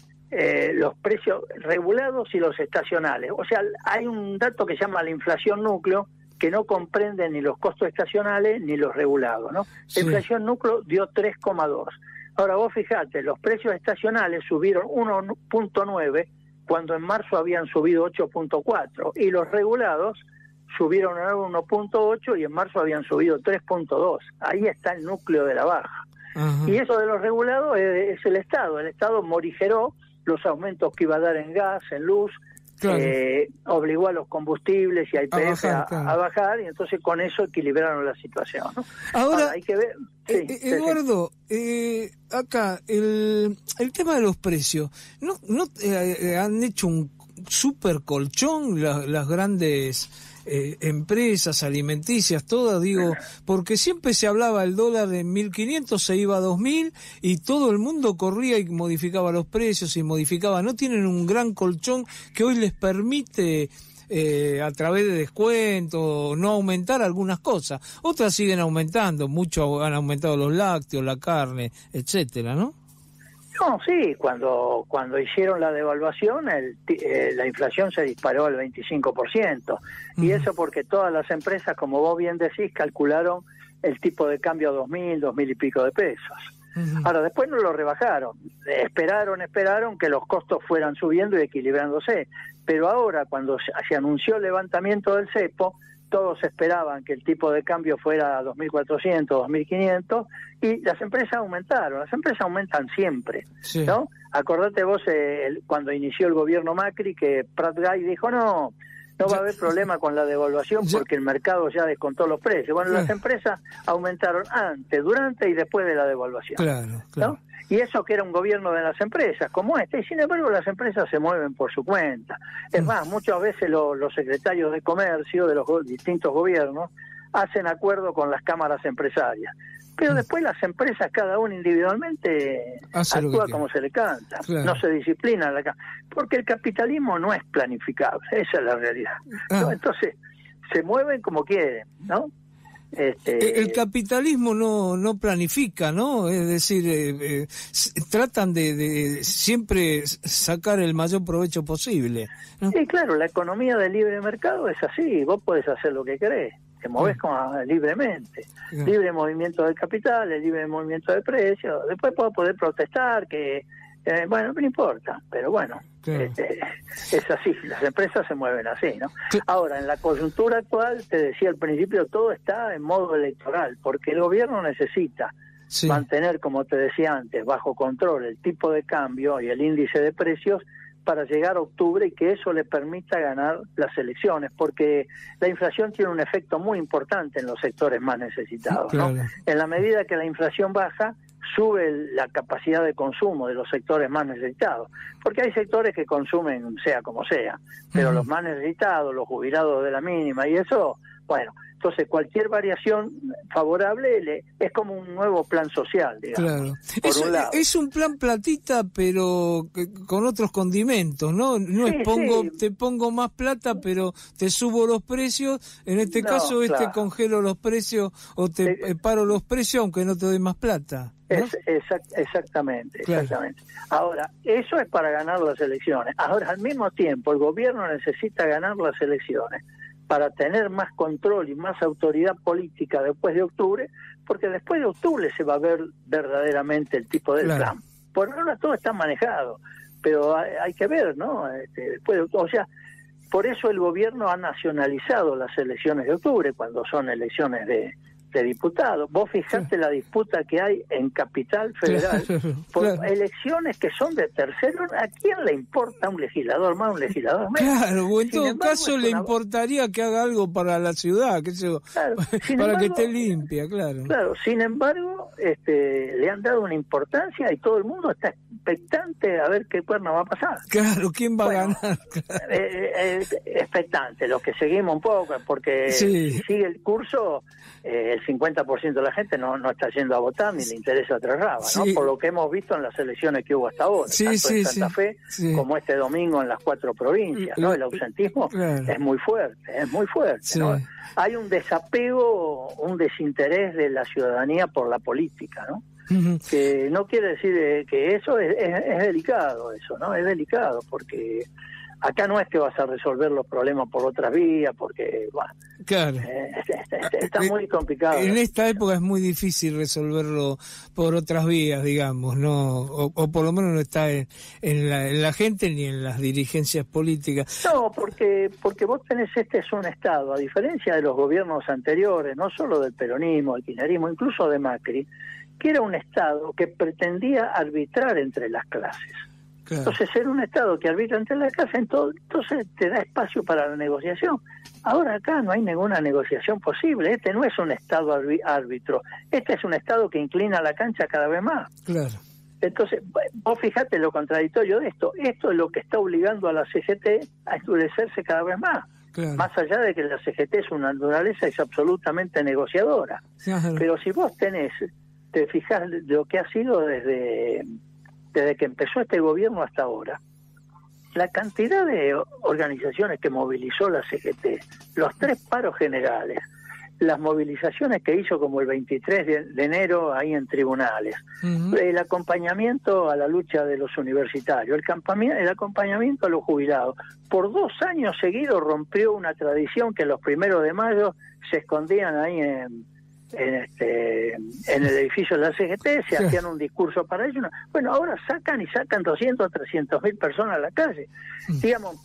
eh, los precios regulados y los estacionales, o sea, hay un dato que se llama la inflación núcleo, que no comprende ni los costos estacionales ni los regulados, ¿no? Sí. La inflación núcleo dio tres coma dos. Ahora vos fijate, los precios estacionales subieron uno punto nueve cuando en marzo habían subido ocho punto cuatro y los regulados subieron a uno punto ocho y en marzo habían subido tres punto dos. Ahí está el núcleo de la baja. Ajá. Y eso de los regulados es, es el Estado. El Estado morigeró los aumentos que iba a dar en gas, en luz, claro. eh, obligó a los combustibles y a I P F a bajar, a, claro. a bajar, y entonces con eso equilibraron la situación, ¿no? Ahora, Ahora hay que ver... Sí, eh, Eduardo, eh, acá, el, el tema de los precios, ¿no, no eh, han hecho un super colchón la, las grandes... Eh, empresas alimenticias, todas, digo, porque siempre se hablaba el dólar en mil quinientos, se iba a dos mil y todo el mundo corría y modificaba los precios y modificaba? ¿No tienen un gran colchón que hoy les permite eh, a través de descuento no aumentar algunas cosas? Otras siguen aumentando, mucho han aumentado los lácteos, la carne, etcétera, ¿no? No, sí, cuando cuando hicieron la devaluación, el, eh, la inflación se disparó al veinticinco por ciento. Uh-huh. Y eso porque todas las empresas, como vos bien decís, calcularon el tipo de cambio a dos mil, dos mil y pico de pesos. Uh-huh. Ahora, después no lo rebajaron. Esperaron, esperaron que los costos fueran subiendo y equilibrándose. Pero ahora, cuando se, se anunció el levantamiento del cepo, todos esperaban que el tipo de cambio fuera a dos mil cuatrocientos, dos mil quinientos, y las empresas aumentaron. Las empresas aumentan siempre, sí. ¿no? Acordate vos eh, el, cuando inició el gobierno Macri, que Prat Gay dijo, no, no va a haber problema con la devaluación porque el mercado ya descontó los precios. Bueno, las empresas aumentaron antes, durante y después de la devaluación. Claro, claro. ¿no? Y eso que era un gobierno de las empresas, como este, y sin embargo las empresas se mueven por su cuenta. Es más, muchas veces lo, los secretarios de comercio de los go- distintos gobiernos hacen acuerdo con las cámaras empresarias. Pero después las empresas, cada una individualmente, Hace actúa como se le canta, claro. no se disciplina. La, porque el capitalismo no es planificable, esa es la realidad. Ah. ¿no? Entonces, se mueven como quieren, ¿no? Este... El capitalismo no no planifica, ¿no? Es decir, eh, eh, tratan de, de siempre sacar el mayor provecho posible, ¿no? Sí, claro, la economía del libre mercado es así, vos podés hacer lo que querés, te movés como libremente, sí. libre movimiento del capital, el libre movimiento de precios, después podés poder protestar, que eh, bueno, no importa, pero bueno, claro. este, es así, las empresas se mueven así, ¿no? Sí. Ahora, en la coyuntura actual, te decía al principio, todo está en modo electoral, porque el gobierno necesita sí. mantener, como te decía antes, bajo control el tipo de cambio y el índice de precios para llegar a octubre y que eso le permita ganar las elecciones, porque la inflación tiene un efecto muy importante en los sectores más necesitados, sí, claro. ¿no? En la medida que la inflación baja, sube la capacidad de consumo de los sectores más necesitados, porque hay sectores que consumen sea como sea, pero uh-huh. los más necesitados, los jubilados de la mínima y eso, bueno, entonces cualquier variación favorable le, es como un nuevo plan social, digamos. Claro. Por es, un lado. Es un plan platita, pero con otros condimentos, ¿no? No sí, es pongo, sí. te pongo más plata, pero te subo los precios. En este no, caso, claro. este congelo los precios o te sí. paro los precios, aunque no te doy más plata. ¿no? Es, exact, exactamente, claro. exactamente. Ahora, eso es para ganar las elecciones. Ahora, al mismo tiempo, el gobierno necesita ganar las elecciones para tener más control y más autoridad política después de octubre, porque después de octubre se va a ver verdaderamente el tipo del claro. plan. Por ahora todo está manejado, pero hay, hay que ver, ¿no? Este, después de, o sea, por eso el gobierno ha nacionalizado las elecciones de octubre, cuando son elecciones de de diputados. Vos fijate la disputa que hay en Capital Federal Claro, por claro. elecciones que son de terceros. ¿A quién le importa un legislador más, un legislador menos? Claro, o en Sin todo embargo, caso es le una- importaría que haga algo para la ciudad, qué sé yo, Claro, sin para que embargo, esté limpia, claro. Claro, sin embargo, este, le han dado una importancia y todo el mundo está expectante a ver qué cuerno va a pasar. Claro, ¿quién va Bueno, a ganar? Eh, eh, expectante, los que seguimos un poco, porque Sí. si sigue el curso, eh, el cincuenta por ciento de la gente no, no está yendo a votar ni le interesa Tres Rabas, ¿no? Sí. Por lo que hemos visto en las elecciones que hubo hasta ahora, Sí, tanto sí, en Santa sí, Fe sí. como este domingo en las cuatro provincias, ¿no? El ausentismo Claro. es muy fuerte, es muy fuerte, Sí. ¿no? Hay un desapego, un desinterés de la ciudadanía por la política, ¿no? Ujú. Que no quiere decir eh, que eso es, es, es delicado, eso, ¿no? Es delicado porque acá no es que vas a resolver los problemas por otras vías, porque bueno, Claro. eh, está, está- está muy complicado. En esta época es muy difícil resolverlo por otras vías, digamos, no, o, o por lo menos no está en, en, la, en la gente ni en las dirigencias políticas. No, porque porque vos tenés, este es un Estado, a diferencia de los gobiernos anteriores, no solo del peronismo, del kirchnerismo, incluso de Macri, que era un Estado que pretendía arbitrar entre las clases. Claro. Entonces, ser un Estado que arbitra entre las clases, entonces, entonces te da espacio para la negociación. Ahora acá no hay ninguna negociación posible. Este no es un Estado arbi- árbitro. Este es un Estado que inclina la cancha cada vez más. Claro. Entonces, vos fijate lo contradictorio de esto. Esto es lo que está obligando a la C G T a endurecerse cada vez más. Claro. Más allá de que la C G T es una naturaleza, es absolutamente negociadora. Claro. Pero si vos tenés, te fijas lo que ha sido desde, desde que empezó este gobierno hasta ahora, la cantidad de organizaciones que movilizó la C G T, los tres paros generales, las movilizaciones que hizo como el veintitrés de, de enero ahí en tribunales, Ujú. el acompañamiento a la lucha de los universitarios, el, campami- el acompañamiento a los jubilados. Por dos años seguidos rompió una tradición que los primeros de mayo se escondían ahí en, en, este, en el edificio de la C G T, se Sí. hacían un discurso para ellos. Bueno, ahora sacan y sacan doscientos, trescientos mil personas a la calle. Digamos,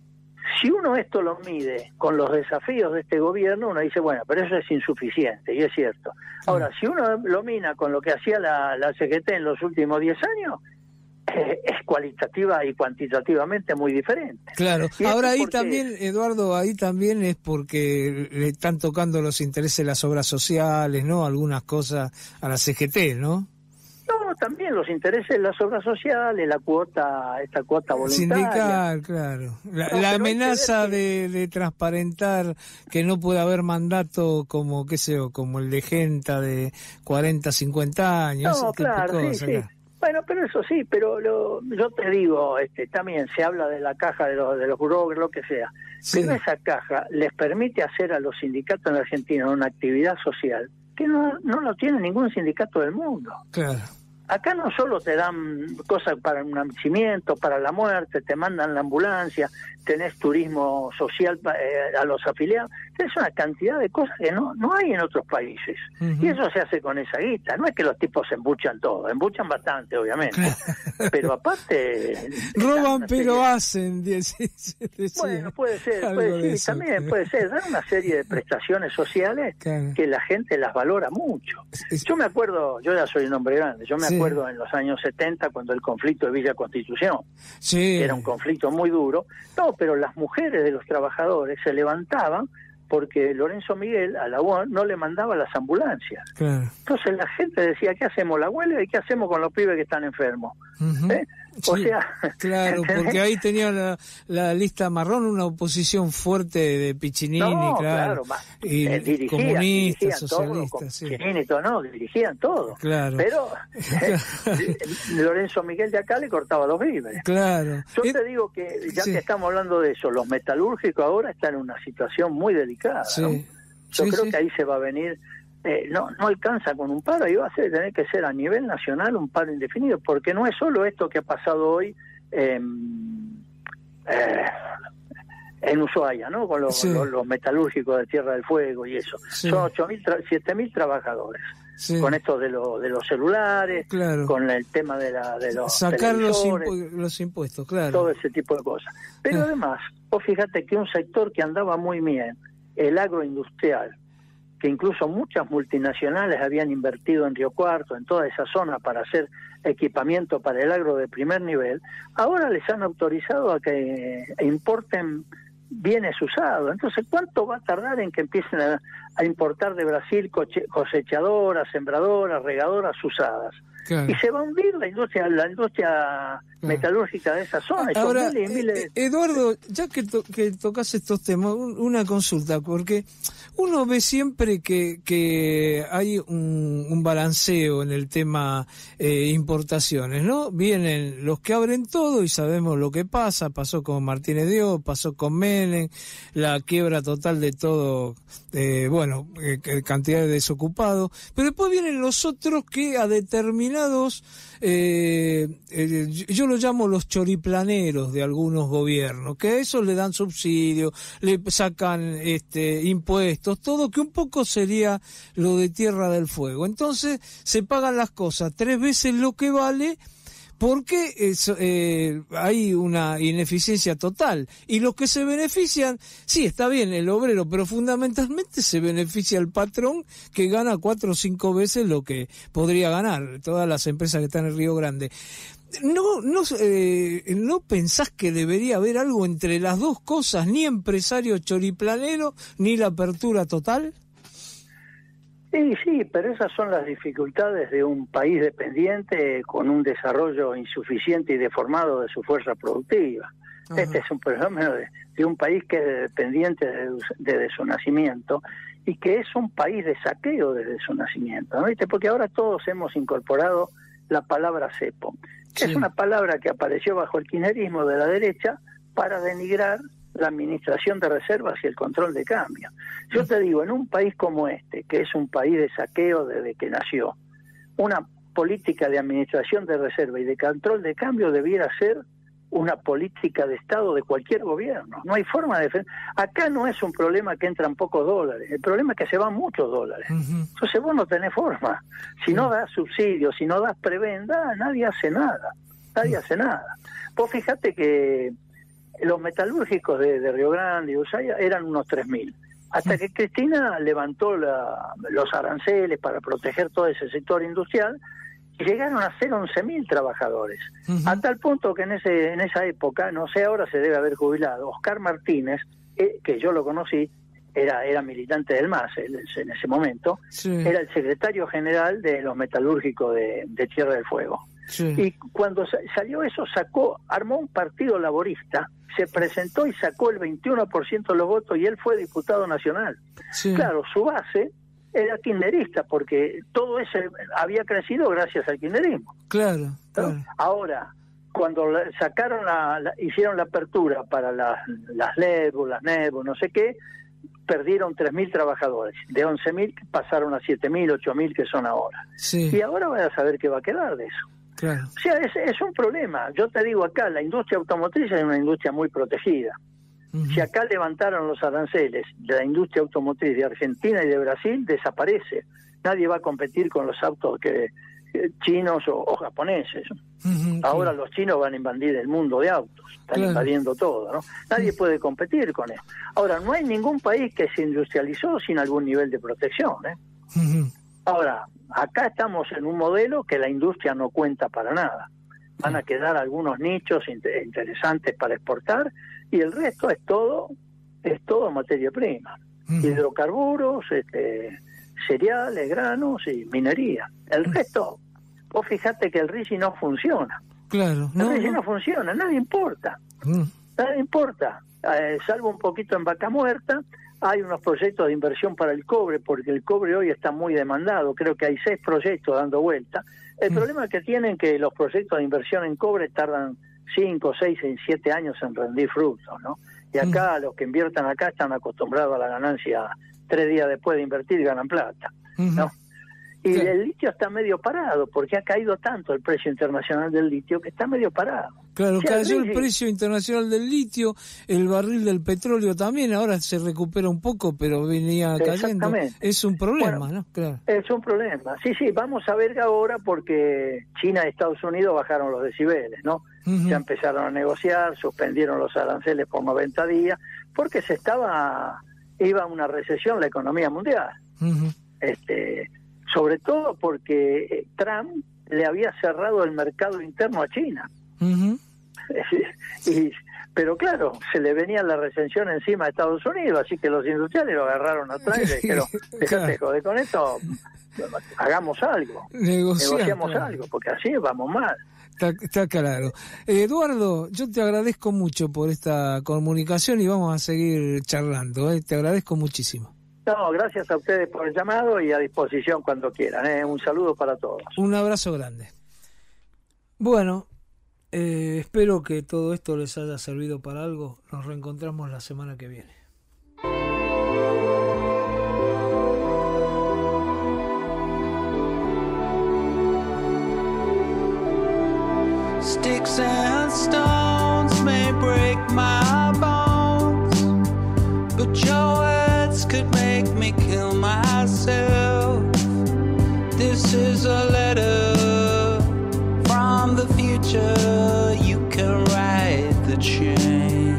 si uno esto lo mide con los desafíos de este gobierno, uno dice, bueno, pero eso es insuficiente, y es cierto. Ahora, si uno lo mina con lo que hacía la, la C G T en los últimos diez años, eh, es cualitativa y cuantitativamente muy diferente. Claro, ¿Y ahora esto ahí por qué? también, Eduardo, ahí también es porque le están tocando los intereses de las obras sociales, ¿no? Algunas cosas a la C G T, ¿no? No, también los intereses de las obras sociales, la cuota, esta cuota voluntaria. Sindical, claro. La, No, la pero hay que amenaza ver que- de, de transparentar que no puede haber mandato como, qué sé yo, como el de Genta de cuarenta, cincuenta años. No, ese tipo de claro, sí, cosas, sí. claro. Bueno, pero eso sí, pero lo, yo te digo, este, también se habla de la caja de los de los brokers, lo que sea. Sí. Pero esa caja les permite hacer a los sindicatos en la Argentina una actividad social que no, no lo tiene ningún sindicato del mundo. Claro. Acá no solo te dan cosas para un nacimiento, para la muerte, te mandan la ambulancia, tenés turismo social eh, a los afiliados, tenés una cantidad de cosas que no no hay en otros países. Ujú. Y eso se hace con esa guita. No es que los tipos se embuchan todo, embuchan bastante, obviamente. Pero aparte... Roban una pero serie- hacen, dice- decía. Bueno, puede ser, Algo puede de ser, eso, también creo. puede ser. Dan una serie de prestaciones sociales Claro. que la gente las valora mucho. Es- Yo me acuerdo, yo ya soy un hombre grande, yo me Sí. acuerdo en los años setenta cuando el conflicto de Villa Constitución, Sí. que era un conflicto muy duro. No, pero las mujeres de los trabajadores se levantaban porque Lorenzo Miguel a la U A no le mandaba las ambulancias. Claro. Entonces la gente decía, ¿qué hacemos la huelga y qué hacemos con los pibes que están enfermos? Ujú. ¿Eh? O Sí, sea, claro, ¿entendés? porque ahí tenía la, la lista marrón, una oposición fuerte de Piccinini, No, claro, claro, ma- y eh, dirigían, comunistas, dirigían todo, socialistas, con sí. Piccinini y todo, no, dirigían todo. Claro. Pero eh, Lorenzo Miguel de acá le cortaba los víveres. Claro. Yo Eh, te digo que, ya sí. que estamos hablando de eso, los metalúrgicos ahora están en una situación muy delicada. Sí. ¿no? Yo Sí, creo sí. que ahí se va a venir, eh, no no alcanza con un paro, y va a ser, tener que ser a nivel nacional un paro indefinido, porque no es solo esto que ha pasado hoy en, eh, en Ushuaia, ¿no? Con los, Sí. los, los metalúrgicos de Tierra del Fuego y eso. Sí. Son ocho mil, siete mil trabajadores. Sí. Con esto de, lo, de los celulares, Claro. con el tema de, la, de los Sacar los, televisores, impu- los impuestos, claro. todo ese tipo de cosas. Pero Ah. además, vos fíjate que un sector que andaba muy bien, el agroindustrial, que incluso muchas multinacionales habían invertido en Río Cuarto, en toda esa zona, para hacer equipamiento para el agro de primer nivel, ahora les han autorizado a que importen bienes usados. Entonces, ¿cuánto va a tardar en que empiecen a, a importar de Brasil coche, cosechadoras, sembradoras, regadoras usadas? Claro. Y se va a hundir la industria, la industria claro. metalúrgica de esa zona. Ahora, miles y miles de... Eduardo, ya que, to que tocas estos temas, un, una consulta, porque uno ve siempre que, que hay un, un balanceo en el tema eh, importaciones, ¿no? Vienen los que abren todo y sabemos lo que pasa, pasó con Martínez Dios, pasó con Menem, la quiebra total de todo, eh, bueno, eh, cantidad de desocupados, pero después vienen los otros que a determinados Eh, eh, yo lo llamo los choriplaneros de algunos gobiernos, que a esos le dan subsidios, le sacan este impuestos, todo, que un poco sería lo de Tierra del Fuego. Entonces se pagan las cosas tres veces lo que vale, porque es, eh, hay una ineficiencia total. Y los que se benefician, sí, está bien el obrero, pero fundamentalmente se beneficia el patrón, que gana cuatro o cinco veces lo que podría ganar todas las empresas que están en Río Grande. ¿No, no, eh, ¿no pensás que debería haber algo entre las dos cosas, ni empresario choriplanero, ni la apertura total? Sí, sí, pero esas son las dificultades de un país dependiente con un desarrollo insuficiente y deformado de su fuerza productiva. Ajá. Este es un fenómeno de, de un país que es dependiente de, desde su nacimiento y que es un país de saqueo desde su nacimiento, ¿no? ¿Viste? Porque ahora todos hemos incorporado la palabra cepo, que sí. es una palabra que apareció bajo el kirchnerismo de la derecha para denigrar la administración de reservas y el control de cambio. Yo te digo, en un país como este, que es un país de saqueo desde que nació, una política de administración de reserva y de control de cambio debiera ser una política de Estado de cualquier gobierno. No hay forma de defender. Acá no es un problema que entran pocos dólares, el problema es que se van muchos dólares. Uh-huh. Entonces vos no tenés forma. Si uh-huh. no das subsidios, si no das prebenda, nadie hace nada. Nadie uh-huh. hace nada. Vos fíjate que los metalúrgicos de, de Río Grande y Ushuaia eran unos tres mil. Hasta que Cristina levantó la, los aranceles para proteger todo ese sector industrial, y llegaron a ser once mil trabajadores. Uh-huh. A tal punto que en ese en esa época, no sé, ahora se debe haber jubilado, Oscar Martínez, eh, que yo lo conocí, era era militante del M A S en ese momento, sí. era el secretario general de los metalúrgicos de, de Tierra del Fuego. Sí. Y cuando salió eso, sacó, armó un partido laborista, se presentó y sacó el veintiuno por ciento de los votos y él fue diputado nacional. Sí. Claro, su base era kirchnerista, porque todo eso había crecido gracias al kirchnerismo. Claro, claro. Ahora, cuando sacaron la, la hicieron la apertura para las las L E B, las N E B, no sé qué, perdieron tres mil trabajadores. De once mil pasaron a siete mil, ocho mil que son ahora. Sí. Y ahora van a saber qué va a quedar de eso. Claro. O sea, es, es un problema. Yo te digo acá, la industria automotriz es una industria muy protegida. Uh-huh. Si acá levantaron los aranceles de la industria automotriz de Argentina y de Brasil, desaparece. Nadie va a competir con los autos que eh, chinos o, o japoneses. Uh-huh, Ahora claro. los chinos van a invadir el mundo de autos, están claro. invadiendo todo, ¿no? Nadie uh-huh. puede competir con eso. Ahora, no hay ningún país que se industrializó sin algún nivel de protección, ¿eh? Uh-huh. Ahora, acá estamos en un modelo que la industria no cuenta para nada. Van a quedar algunos nichos inter- interesantes para exportar y el resto es todo es todo materia prima. Uh-huh. Hidrocarburos, este, cereales, granos y minería. El uh-huh. resto, vos fijate que el R I S I no funciona. Claro. El no, R I S I no. no funciona, nadie importa. Uh-huh. Nadie importa. Eh, salvo un poquito en Vaca Muerta. Hay unos proyectos de inversión para el cobre, porque el cobre hoy está muy demandado. Creo que hay seis proyectos dando vuelta. El mm. problema es que tienen que los proyectos de inversión en cobre tardan cinco, seis, siete años en rendir frutos, ¿no? Y acá mm. los que inviertan acá están acostumbrados a la ganancia tres días después de invertir y ganan plata, ¿no? Mm-hmm. Y sí. el litio está medio parado, porque ha caído tanto el precio internacional del litio que está medio parado. Claro, o sea, cayó el, el precio internacional del litio, el barril del petróleo también, ahora se recupera un poco, pero venía cayendo. Es un problema, bueno, ¿no? Claro. Es un problema. Sí, sí, vamos a ver ahora, porque China y Estados Unidos bajaron los decibeles, ¿no? Uh-huh. Ya empezaron a negociar, suspendieron los aranceles por noventa días, porque se estaba iba a una recesión la economía mundial. Uh-huh. Este, sobre todo porque Trump le había cerrado el mercado interno a China. Uh-huh. y, pero claro, se le venía la recesión encima a Estados Unidos, así que los industriales lo agarraron atrás y le dijeron, déjate joder con esto, hagamos algo, Negociar, negociamos claro. algo, porque así vamos mal. Está, está claro. Eh, Eduardo, yo te agradezco mucho por esta comunicación y vamos a seguir charlando. ¿eh? Te agradezco muchísimo. No, gracias a ustedes por el llamado y a disposición cuando quieran. ¿eh? Un saludo para todos. Un abrazo grande. Bueno, eh, espero que todo esto les haya servido para algo. Nos reencontramos la semana que viene. Sticks and stones may break my bones, but your words could make me kill myself. This is a letter from the future. You can write the change.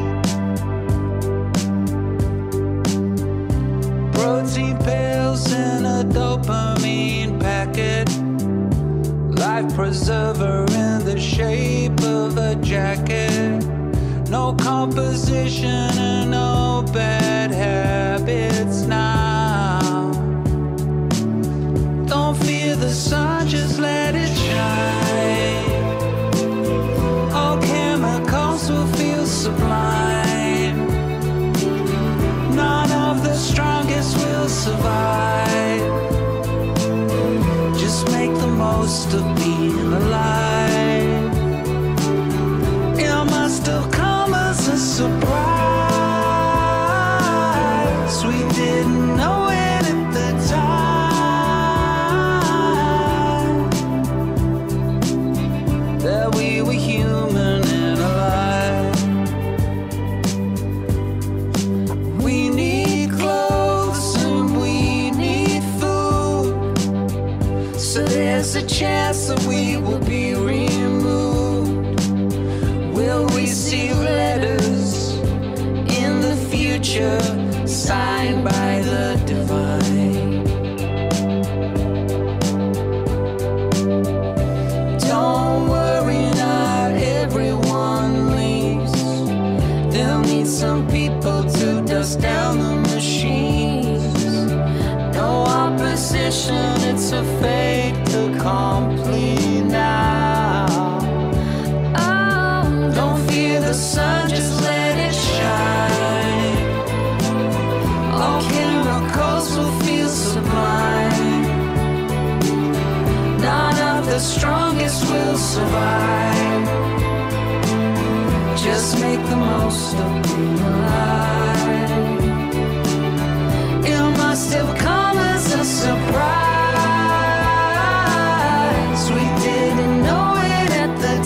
Protein pills in a dopamine packet. Life preserver in the shape of a jacket. No composition and no bad habits now. Don't fear the sun, just let it shine. All chemicals will feel sublime. None of the strongest will survive. Just make the most of being alive. It must have come as a surprise. We didn't know it at the time that we were human and alive. We need clothes and we need food, so there's a chance that we will be removed. Will we see letters in the future signed by the divine? Don't worry, not everyone leaves. They'll need some people to dust down the machines. No opposition, it's a fait accompli now. Oh, don't fear the sun, just let it shine. All chemicals will feel sublime. None of the strongest will survive. Just make the most of being alive. It must have come as a surprise. We didn't know it at the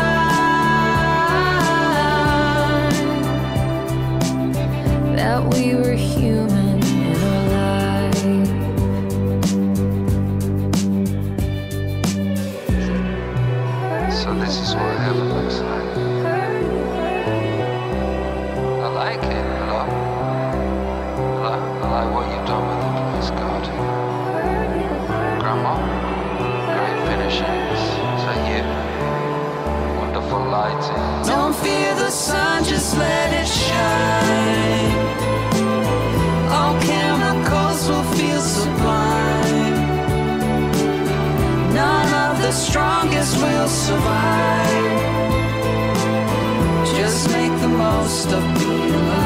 time that we were human and alive. So this is what heaven looks like. I like it, hello? Hello? I like what you've done with the place, God. Grandma? Great finishes. Is that you? Wonderful lighting. Don't fear the sun, just let it shine. All chemicals will feel sublime. None of the strongest will survive. Just make the most of being alive.